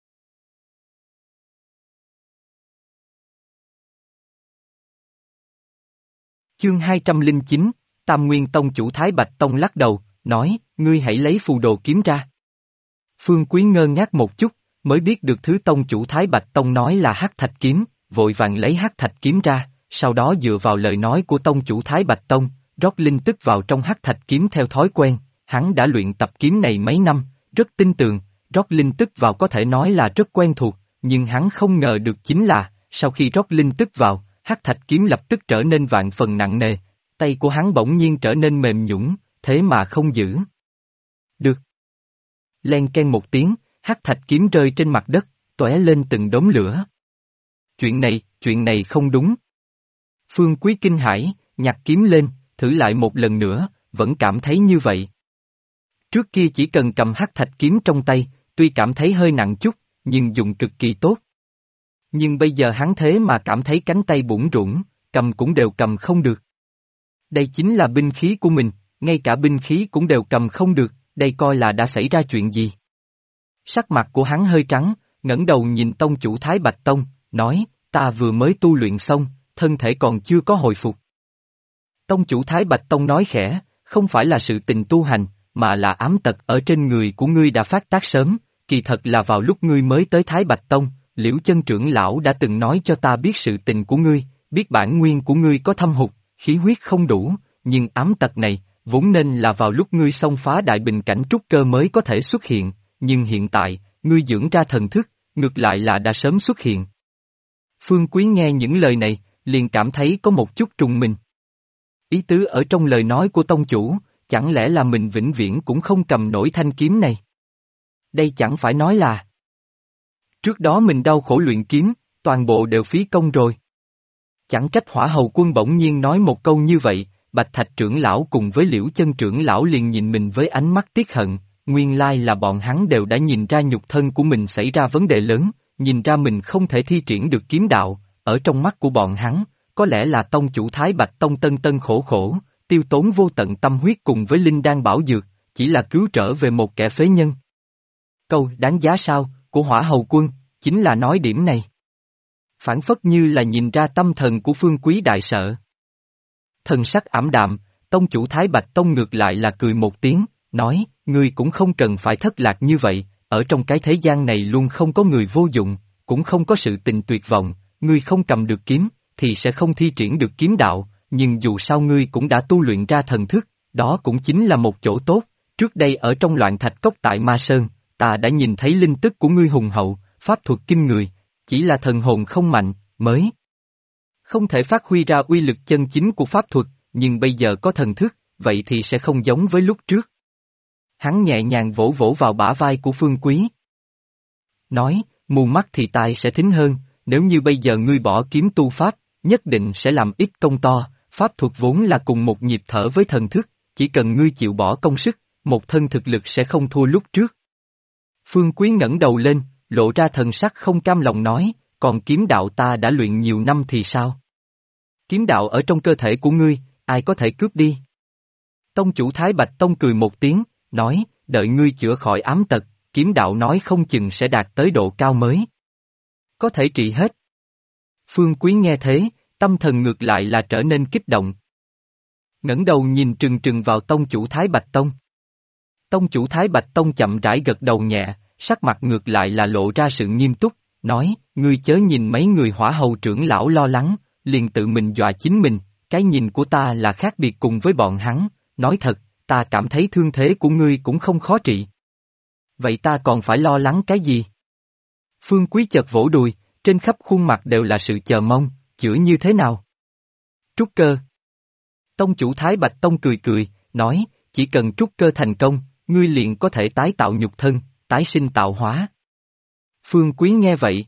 Chương 209, Tam Nguyên Tông chủ Thái Bạch Tông lắc đầu, nói, ngươi hãy lấy phù đồ kiếm ra. Phương Quý ngơ ngác một chút, mới biết được thứ tông chủ Thái Bạch Tông nói là hắc thạch kiếm, vội vàng lấy hắc thạch kiếm ra, sau đó dựa vào lời nói của tông chủ Thái Bạch Tông, rót linh tức vào trong hắc thạch kiếm theo thói quen, hắn đã luyện tập kiếm này mấy năm, rất tin tưởng, rót linh tức vào có thể nói là rất quen thuộc, nhưng hắn không ngờ được chính là, sau khi rót linh tức vào, hắc thạch kiếm lập tức trở nên vạn phần nặng nề, tay của hắn bỗng nhiên trở nên mềm nhũn, thế mà không giữ được. Len ken một tiếng, hắc thạch kiếm rơi trên mặt đất, tóe lên từng đốm lửa. Chuyện này không đúng. Phương Quý kinh hãi, nhặt kiếm lên, thử lại một lần nữa, vẫn cảm thấy như vậy. Trước kia chỉ cần cầm hắc thạch kiếm trong tay, tuy cảm thấy hơi nặng chút, nhưng dùng cực kỳ tốt. Nhưng bây giờ hắn thế mà cảm thấy cánh tay bủn rủn, cầm cũng đều cầm không được. Đây chính là binh khí của mình, ngay cả binh khí cũng đều cầm không được, đây coi là đã xảy ra chuyện gì. Sắc mặt của hắn hơi trắng, ngẩng đầu nhìn tông chủ Thái Bạch Tông, nói, ta vừa mới tu luyện xong, thân thể còn chưa có hồi phục. Tông chủ Thái Bạch Tông nói khẽ, không phải là sự tình tu hành, mà là ám tật ở trên người của ngươi đã phát tác sớm, kỳ thật là vào lúc ngươi mới tới Thái Bạch Tông, Liễu Chân trưởng lão đã từng nói cho ta biết sự tình của ngươi, biết bản nguyên của ngươi có thâm hụt, khí huyết không đủ, nhưng ám tật này, vốn nên là vào lúc ngươi xông phá đại bình cảnh trúc cơ mới có thể xuất hiện, nhưng hiện tại, ngươi dưỡng ra thần thức, ngược lại là đã sớm xuất hiện. Phương Quý nghe những lời này, liền cảm thấy có một chút trùng mình. Ý tứ ở trong lời nói của tông chủ, chẳng lẽ là mình vĩnh viễn cũng không cầm nổi thanh kiếm này? Đây chẳng phải nói là trước đó mình đau khổ luyện kiếm, toàn bộ đều phí công rồi. Chẳng trách Hỏa Hầu Quân bỗng nhiên nói một câu như vậy, Bạch Thạch trưởng lão cùng với Liễu Chân trưởng lão liền nhìn mình với ánh mắt tiếc hận, nguyên lai là bọn hắn đều đã nhìn ra nhục thân của mình xảy ra vấn đề lớn, nhìn ra mình không thể thi triển được kiếm đạo, ở trong mắt của bọn hắn, có lẽ là tông chủ Thái Bạch Tông tân khổ, tiêu tốn vô tận tâm huyết cùng với linh đan bảo dược, chỉ là cứu trở về một kẻ phế nhân. Câu đáng giá sao, của Hỏa Hầu Quân, chính là nói điểm này. Phản phất như là nhìn ra tâm thần của Phương Quý đại sợ. Thần sắc ảm đạm, tông chủ Thái Bạch Tông ngược lại là cười một tiếng, nói, ngươi cũng không cần phải thất lạc như vậy, ở trong cái thế gian này luôn không có người vô dụng, cũng không có sự tình tuyệt vọng, ngươi không cầm được kiếm, thì sẽ không thi triển được kiếm đạo, nhưng dù sao ngươi cũng đã tu luyện ra thần thức, đó cũng chính là một chỗ tốt. Trước đây ở trong loạn thạch cốc tại Ma Sơn, ta đã nhìn thấy linh tức của ngươi hùng hậu, pháp thuật kinh người, chỉ là thần hồn không mạnh, mới không thể phát huy ra uy lực chân chính của pháp thuật, nhưng bây giờ có thần thức, vậy thì sẽ không giống với lúc trước. Hắn nhẹ nhàng vỗ vỗ vào bả vai của Phương Quý. Nói, mù mắt thì tai sẽ thính hơn, nếu như bây giờ ngươi bỏ kiếm tu pháp, nhất định sẽ làm ít công to, pháp thuật vốn là cùng một nhịp thở với thần thức, chỉ cần ngươi chịu bỏ công sức, một thân thực lực sẽ không thua lúc trước. Phương Quý ngẩng đầu lên, lộ ra thần sắc không cam lòng nói, còn kiếm đạo ta đã luyện nhiều năm thì sao? Kiếm đạo ở trong cơ thể của ngươi, ai có thể cướp đi? Tông chủ Thái Bạch Tông cười một tiếng, nói, đợi ngươi chữa khỏi ám tật, kiếm đạo nói không chừng sẽ đạt tới độ cao mới. Có thể trị hết. Phương Quý nghe thế, tâm thần ngược lại là trở nên kích động. Ngẩng đầu nhìn trừng trừng vào tông chủ Thái Bạch Tông. Tông chủ Thái Bạch Tông chậm rãi gật đầu nhẹ, sắc mặt ngược lại là lộ ra sự nghiêm túc, nói, ngươi chớ nhìn mấy người hỏa hầu trưởng lão lo lắng, liền tự mình dọa chính mình, cái nhìn của ta là khác biệt cùng với bọn hắn, nói thật, ta cảm thấy thương thế của ngươi cũng không khó trị. Vậy ta còn phải lo lắng cái gì? Phương Quý chợt vỗ đùi, trên khắp khuôn mặt đều là sự chờ mong, chữa như thế nào? Trúc cơ. Tông chủ Thái Bạch Tông cười cười, nói, chỉ cần trúc cơ thành công, ngươi liền có thể tái tạo nhục thân, tái sinh tạo hóa. Phương Quý nghe vậy.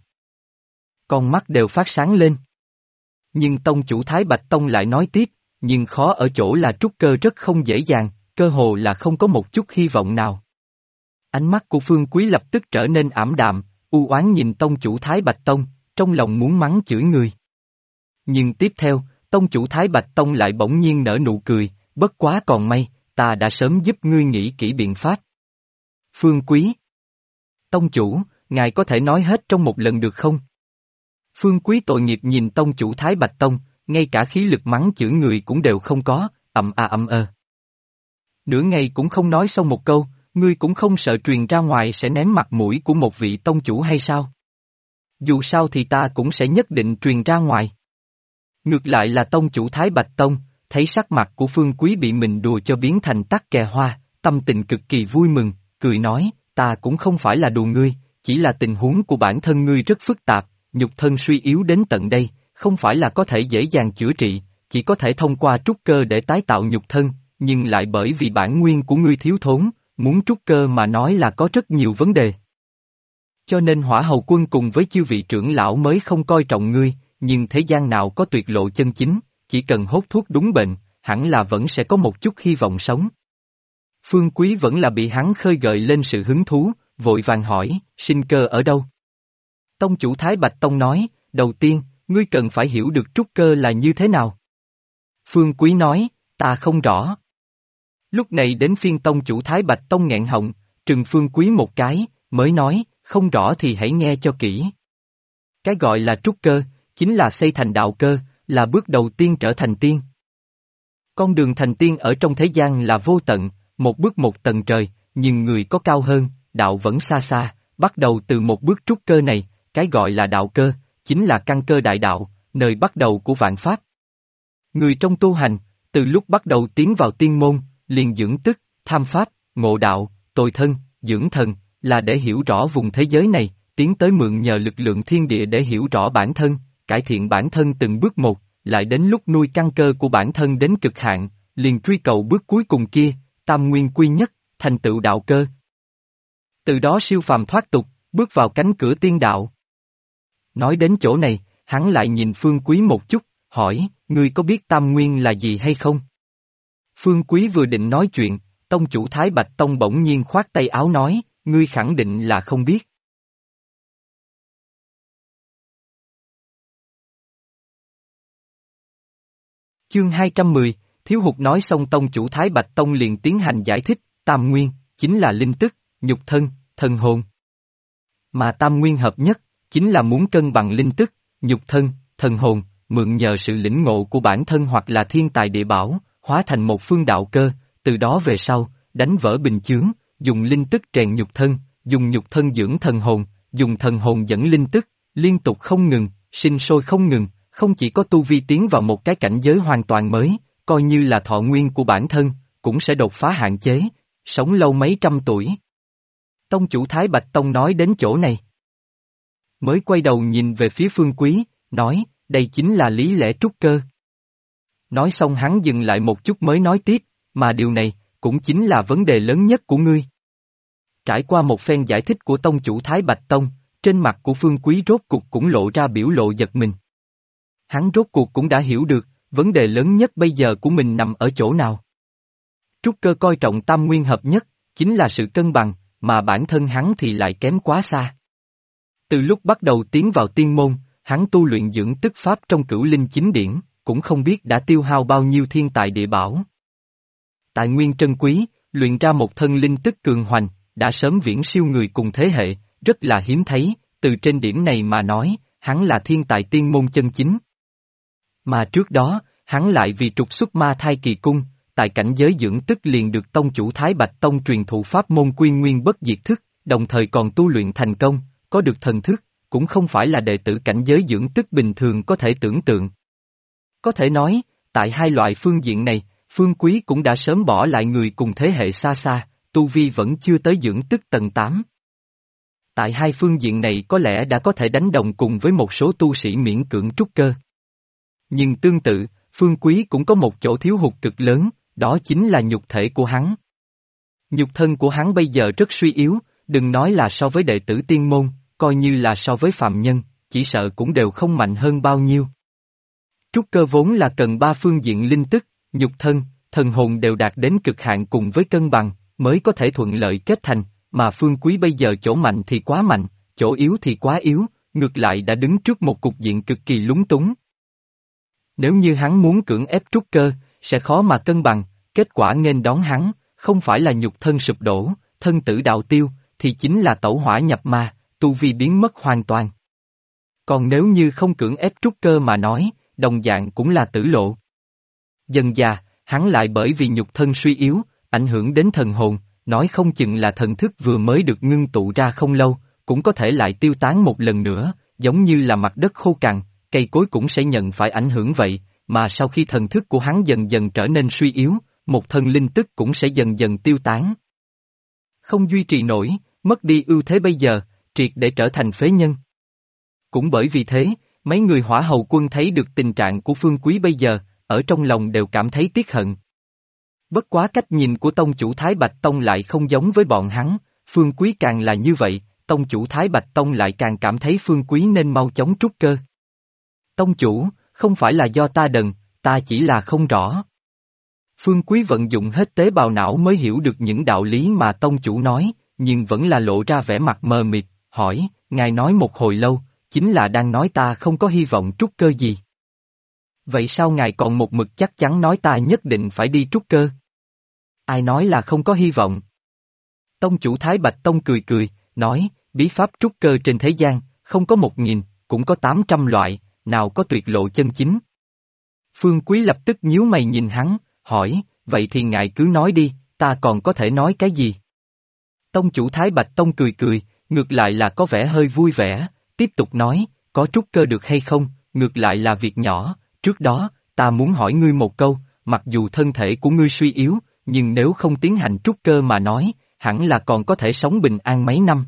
Con mắt đều phát sáng lên. Nhưng tông chủ Thái Bạch Tông lại nói tiếp, nhưng khó ở chỗ là trúc cơ rất không dễ dàng, cơ hồ là không có một chút hy vọng nào. Ánh mắt của Phương Quý lập tức trở nên ảm đạm, u oán nhìn tông chủ Thái Bạch Tông, trong lòng muốn mắng chửi người. Nhưng tiếp theo, tông chủ Thái Bạch Tông lại bỗng nhiên nở nụ cười, bất quá còn may, ta đã sớm giúp ngươi nghĩ kỹ biện pháp. Phương Quý. Tông chủ, ngài có thể nói hết trong một lần được không? Phương Quý tội nghiệp nhìn tông chủ Thái Bạch Tông, ngay cả khí lực mắng chửi người cũng đều không có, ậm ơ. Nửa ngày cũng không nói xong một câu, ngươi cũng không sợ truyền ra ngoài sẽ ném mặt mũi của một vị tông chủ hay sao? Dù sao thì ta cũng sẽ nhất định truyền ra ngoài. Ngược lại là tông chủ Thái Bạch Tông, thấy sắc mặt của Phương Quý bị mình đùa cho biến thành tắc kè hoa, tâm tình cực kỳ vui mừng, cười nói, ta cũng không phải là đùa ngươi, chỉ là tình huống của bản thân ngươi rất phức tạp, nhục thân suy yếu đến tận đây, không phải là có thể dễ dàng chữa trị, chỉ có thể thông qua trúc cơ để tái tạo nhục thân, nhưng lại bởi vì bản nguyên của ngươi thiếu thốn, muốn trúc cơ mà nói là có rất nhiều vấn đề. Cho nên Hỏa Hầu Quân cùng với chư vị trưởng lão mới không coi trọng ngươi, nhưng thế gian nào có tuyệt lộ chân chính, chỉ cần hốt thuốc đúng bệnh, hẳn là vẫn sẽ có một chút hy vọng sống. Phương Quý vẫn là bị hắn khơi gợi lên sự hứng thú, vội vàng hỏi, sinh cơ ở đâu? Tông chủ Thái Bạch Tông nói, đầu tiên, ngươi cần phải hiểu được trúc cơ là như thế nào. Phương Quý nói, ta không rõ. Lúc này đến phiên tông chủ Thái Bạch Tông nghẹn họng, trừng Phương Quý một cái, mới nói, không rõ thì hãy nghe cho kỹ. Cái gọi là trúc cơ, chính là xây thành đạo cơ, là bước đầu tiên trở thành tiên. Con đường thành tiên ở trong thế gian là vô tận, một bước một tầng trời, nhưng người có cao hơn, đạo vẫn xa xa, bắt đầu từ một bước trúc cơ này, cái gọi là đạo cơ, chính là căn cơ đại đạo, nơi bắt đầu của vạn pháp. Người trong tu hành, từ lúc bắt đầu tiến vào tiên môn, liền dưỡng tức, tham pháp, ngộ đạo, tồi thân, dưỡng thần, là để hiểu rõ vùng thế giới này, tiến tới mượn nhờ lực lượng thiên địa để hiểu rõ bản thân, cải thiện bản thân từng bước một, lại đến lúc nuôi căn cơ của bản thân đến cực hạn, liền truy cầu bước cuối cùng kia, tam nguyên quy nhất, thành tựu đạo cơ. Từ đó siêu phàm thoát tục, bước vào cánh cửa tiên đạo. Nói đến chỗ này, hắn lại nhìn Phương Quý một chút, hỏi, ngươi có biết tam nguyên là gì hay không? Phương Quý vừa định nói chuyện, tông chủ Thái Bạch Tông bỗng nhiên khoát tay áo nói, ngươi khẳng định là không biết. Chương 210, thiếu hụt nói xong tông chủ Thái Bạch Tông liền tiến hành giải thích, tam nguyên, chính là linh tức, nhục thân, thần hồn. Mà tam nguyên hợp nhất, chính là muốn cân bằng linh tức, nhục thân, thần hồn, mượn nhờ sự lĩnh ngộ của bản thân hoặc là thiên tài địa bảo, hóa thành một phương đạo cơ, từ đó về sau, đánh vỡ bình chướng, dùng linh tức rèn nhục thân, dùng nhục thân dưỡng thần hồn, dùng thần hồn dẫn linh tức, liên tục không ngừng, sinh sôi không ngừng, không chỉ có tu vi tiến vào một cái cảnh giới hoàn toàn mới, coi như là thọ nguyên của bản thân, cũng sẽ đột phá hạn chế, sống lâu mấy trăm tuổi. Tông chủ Thái Bạch Tông nói đến chỗ này. Mới quay đầu nhìn về phía Phương Quý, nói, đây chính là lý lẽ trúc cơ. Nói xong hắn dừng lại một chút mới nói tiếp, mà điều này, cũng chính là vấn đề lớn nhất của ngươi. Trải qua một phen giải thích của tông chủ Thái Bạch Tông, trên mặt của Phương Quý rốt cuộc cũng lộ ra biểu lộ giật mình. Hắn rốt cuộc cũng đã hiểu được, vấn đề lớn nhất bây giờ của mình nằm ở chỗ nào. Trúc cơ coi trọng tam nguyên hợp nhất, chính là sự cân bằng, mà bản thân hắn thì lại kém quá xa. Từ lúc bắt đầu tiến vào tiên môn, hắn tu luyện dưỡng tức pháp trong Cửu Linh Chính Điển, cũng không biết đã tiêu hao bao nhiêu thiên tài địa bảo. Tài nguyên trân quý, luyện ra một thân linh tức cường hoành, đã sớm viễn siêu người cùng thế hệ, rất là hiếm thấy, từ trên điểm này mà nói, hắn là thiên tài tiên môn chân chính. Mà trước đó, hắn lại vì trục xuất ma thai kỳ cung, tại cảnh giới dưỡng tức liền được tông chủ Thái Bạch Tông truyền thụ pháp môn quy nguyên bất diệt thức, đồng thời còn tu luyện thành công, có được thần thức, cũng không phải là đệ tử cảnh giới dưỡng tức bình thường có thể tưởng tượng. Có thể nói, tại hai loại phương diện này, Phương Quý cũng đã sớm bỏ lại người cùng thế hệ xa xa, tu vi vẫn chưa tới dưỡng tức tầng 8. Tại hai phương diện này có lẽ đã có thể đánh đồng cùng với một số tu sĩ miễn cưỡng trúc cơ. Nhưng tương tự, Phương Quý cũng có một chỗ thiếu hụt cực lớn, đó chính là nhục thể của hắn. Nhục thân của hắn bây giờ rất suy yếu, đừng nói là so với đệ tử tiên môn, coi như là so với phàm nhân, chỉ sợ cũng đều không mạnh hơn bao nhiêu. Trúc cơ vốn là cần ba phương diện linh tức, nhục thân, thần hồn đều đạt đến cực hạn cùng với cân bằng, mới có thể thuận lợi kết thành, mà Phương Quý bây giờ chỗ mạnh thì quá mạnh, chỗ yếu thì quá yếu, ngược lại đã đứng trước một cục diện cực kỳ lúng túng. Nếu như hắn muốn cưỡng ép trúc cơ, sẽ khó mà cân bằng, kết quả nghênh đón hắn, không phải là nhục thân sụp đổ, thân tử đạo tiêu, thì chính là tẩu hỏa nhập ma, tu vi biến mất hoàn toàn. Còn nếu như không cưỡng ép trúc cơ mà nói, đồng dạng cũng là tử lộ. Dần già, hắn lại bởi vì nhục thân suy yếu, ảnh hưởng đến thần hồn, nói không chừng là thần thức vừa mới được ngưng tụ ra không lâu, cũng có thể lại tiêu tán một lần nữa, giống như là mặt đất khô cằn, cây cối cũng sẽ nhận phải ảnh hưởng vậy, mà sau khi thần thức của hắn dần dần trở nên suy yếu, một thân linh tức cũng sẽ dần dần tiêu tán. Không duy trì nổi, mất đi ưu thế bây giờ, triệt để trở thành phế nhân. Cũng bởi vì thế, mấy người Hỏa Hầu Quân thấy được tình trạng của Phương Quý bây giờ, ở trong lòng đều cảm thấy tiếc hận. Bất quá cách nhìn của tông chủ Thái Bạch Tông lại không giống với bọn hắn, Phương Quý càng là như vậy, tông chủ Thái Bạch Tông lại càng cảm thấy Phương Quý nên mau chóng trúc cơ. Tông chủ, không phải là do ta đần, ta chỉ là không rõ. Phương Quý vận dụng hết tế bào não mới hiểu được những đạo lý mà tông chủ nói, nhưng vẫn là lộ ra vẻ mặt mờ mịt, hỏi, ngài nói một hồi lâu, chính là đang nói ta không có hy vọng trúc cơ gì. Vậy sao ngài còn một mực chắc chắn nói ta nhất định phải đi trúc cơ? Ai nói là không có hy vọng? Tông chủ Thái Bạch Tông cười cười, nói, bí pháp trúc cơ trên thế gian, không có 1000, cũng có 800 loại, nào có tuyệt lộ chân chính. Phương Quý lập tức nhíu mày nhìn hắn, hỏi, vậy thì ngài cứ nói đi, ta còn có thể nói cái gì? Tông chủ Thái Bạch Tông cười cười, ngược lại là có vẻ hơi vui vẻ, tiếp tục nói, có trúc cơ được hay không, ngược lại là việc nhỏ, trước đó, ta muốn hỏi ngươi một câu, mặc dù thân thể của ngươi suy yếu, nhưng nếu không tiến hành trúc cơ mà nói, hẳn là còn có thể sống bình an mấy năm.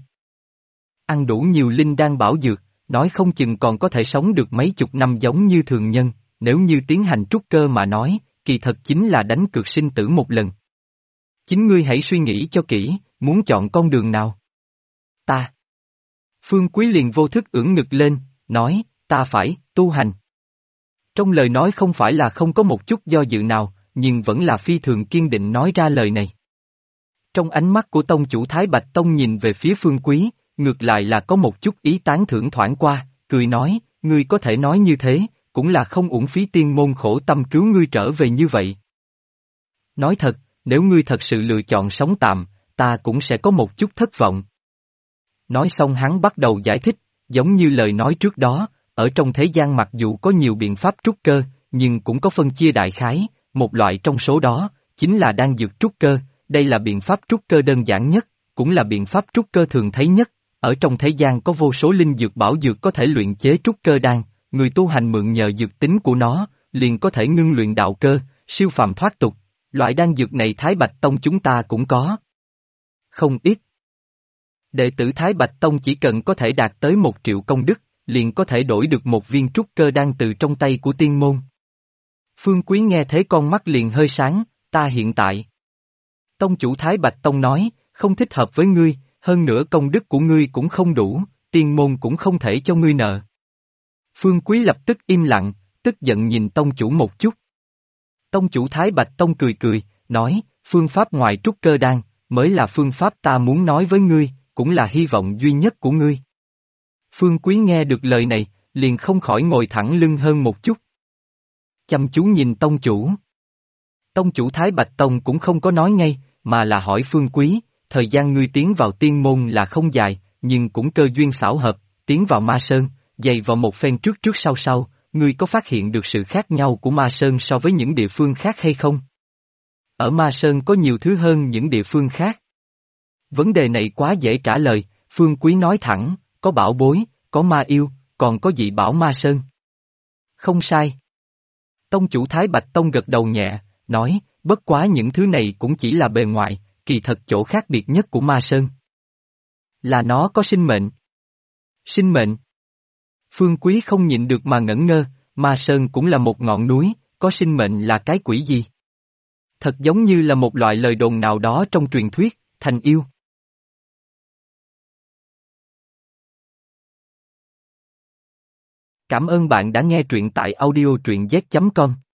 Ăn đủ nhiều linh đan bảo dược, nói không chừng còn có thể sống được mấy chục năm giống như thường nhân, nếu như tiến hành trúc cơ mà nói, kỳ thật chính là đánh cược sinh tử một lần. Chính ngươi hãy suy nghĩ cho kỹ, muốn chọn con đường nào? Ta. Phương Quý liền vô thức ưỡn ngực lên, nói, ta phải, tu hành. Trong lời nói không phải là không có một chút do dự nào, nhưng vẫn là phi thường kiên định nói ra lời này. Trong ánh mắt của tông chủ Thái Bạch Tông nhìn về phía Phương Quý, ngược lại là có một chút ý tán thưởng thoảng qua, cười nói, ngươi có thể nói như thế, cũng là không uổng phí tiên môn khổ tâm cứu ngươi trở về như vậy. Nói thật, nếu ngươi thật sự lựa chọn sống tạm, ta cũng sẽ có một chút thất vọng. Nói xong hắn bắt đầu giải thích, giống như lời nói trước đó, ở trong thế gian mặc dù có nhiều biện pháp trúc cơ, nhưng cũng có phân chia đại khái, một loại trong số đó, chính là đan dược trúc cơ, đây là biện pháp trúc cơ đơn giản nhất, cũng là biện pháp trúc cơ thường thấy nhất, ở trong thế gian có vô số linh dược bảo dược có thể luyện chế trúc cơ đan, người tu hành mượn nhờ dược tính của nó, liền có thể ngưng luyện đạo cơ, siêu phàm thoát tục. Loại đan dược này Thái Bạch Tông chúng ta cũng có. Không ít. Đệ tử Thái Bạch Tông chỉ cần có thể đạt tới 1 triệu công đức, liền có thể đổi được một viên trúc cơ đan từ trong tay của tiên môn. Phương Quý nghe thế con mắt liền hơi sáng, ta hiện tại. Tông chủ Thái Bạch Tông nói, không thích hợp với ngươi, hơn nữa công đức của ngươi cũng không đủ, tiên môn cũng không thể cho ngươi nợ. Phương Quý lập tức im lặng, tức giận nhìn tông chủ một chút. Tông chủ Thái Bạch Tông cười cười, nói, phương pháp ngoài trúc cơ đan, mới là phương pháp ta muốn nói với ngươi, cũng là hy vọng duy nhất của ngươi. Phương Quý nghe được lời này, liền không khỏi ngồi thẳng lưng hơn một chút. Chăm chú nhìn tông chủ. Tông chủ Thái Bạch Tông cũng không có nói ngay, mà là hỏi Phương Quý, thời gian ngươi tiến vào tiên môn là không dài, nhưng cũng cơ duyên xảo hợp, tiến vào Ma Sơn, dày vào một phen trước trước sau sau, ngươi có phát hiện được sự khác nhau của Ma Sơn so với những địa phương khác hay không? Ở Ma Sơn có nhiều thứ hơn những địa phương khác. Vấn đề này quá dễ trả lời, Phương Quý nói thẳng, có bảo bối, có ma yêu, còn có dị bảo Ma Sơn. Không sai. Tông chủ Thái Bạch Tông gật đầu nhẹ, nói, bất quá những thứ này cũng chỉ là bề ngoài, kỳ thật chỗ khác biệt nhất của Ma Sơn là nó có sinh mệnh. Sinh mệnh? Phương Quý không nhịn được mà ngẩn ngơ, Ma Sơn cũng là một ngọn núi, có sinh mệnh là cái quỷ gì? Thật giống như là một loại lời đồn nào đó trong truyền thuyết, thành yêu. Cảm ơn bạn đã nghe truyện tại audio truyện z.com.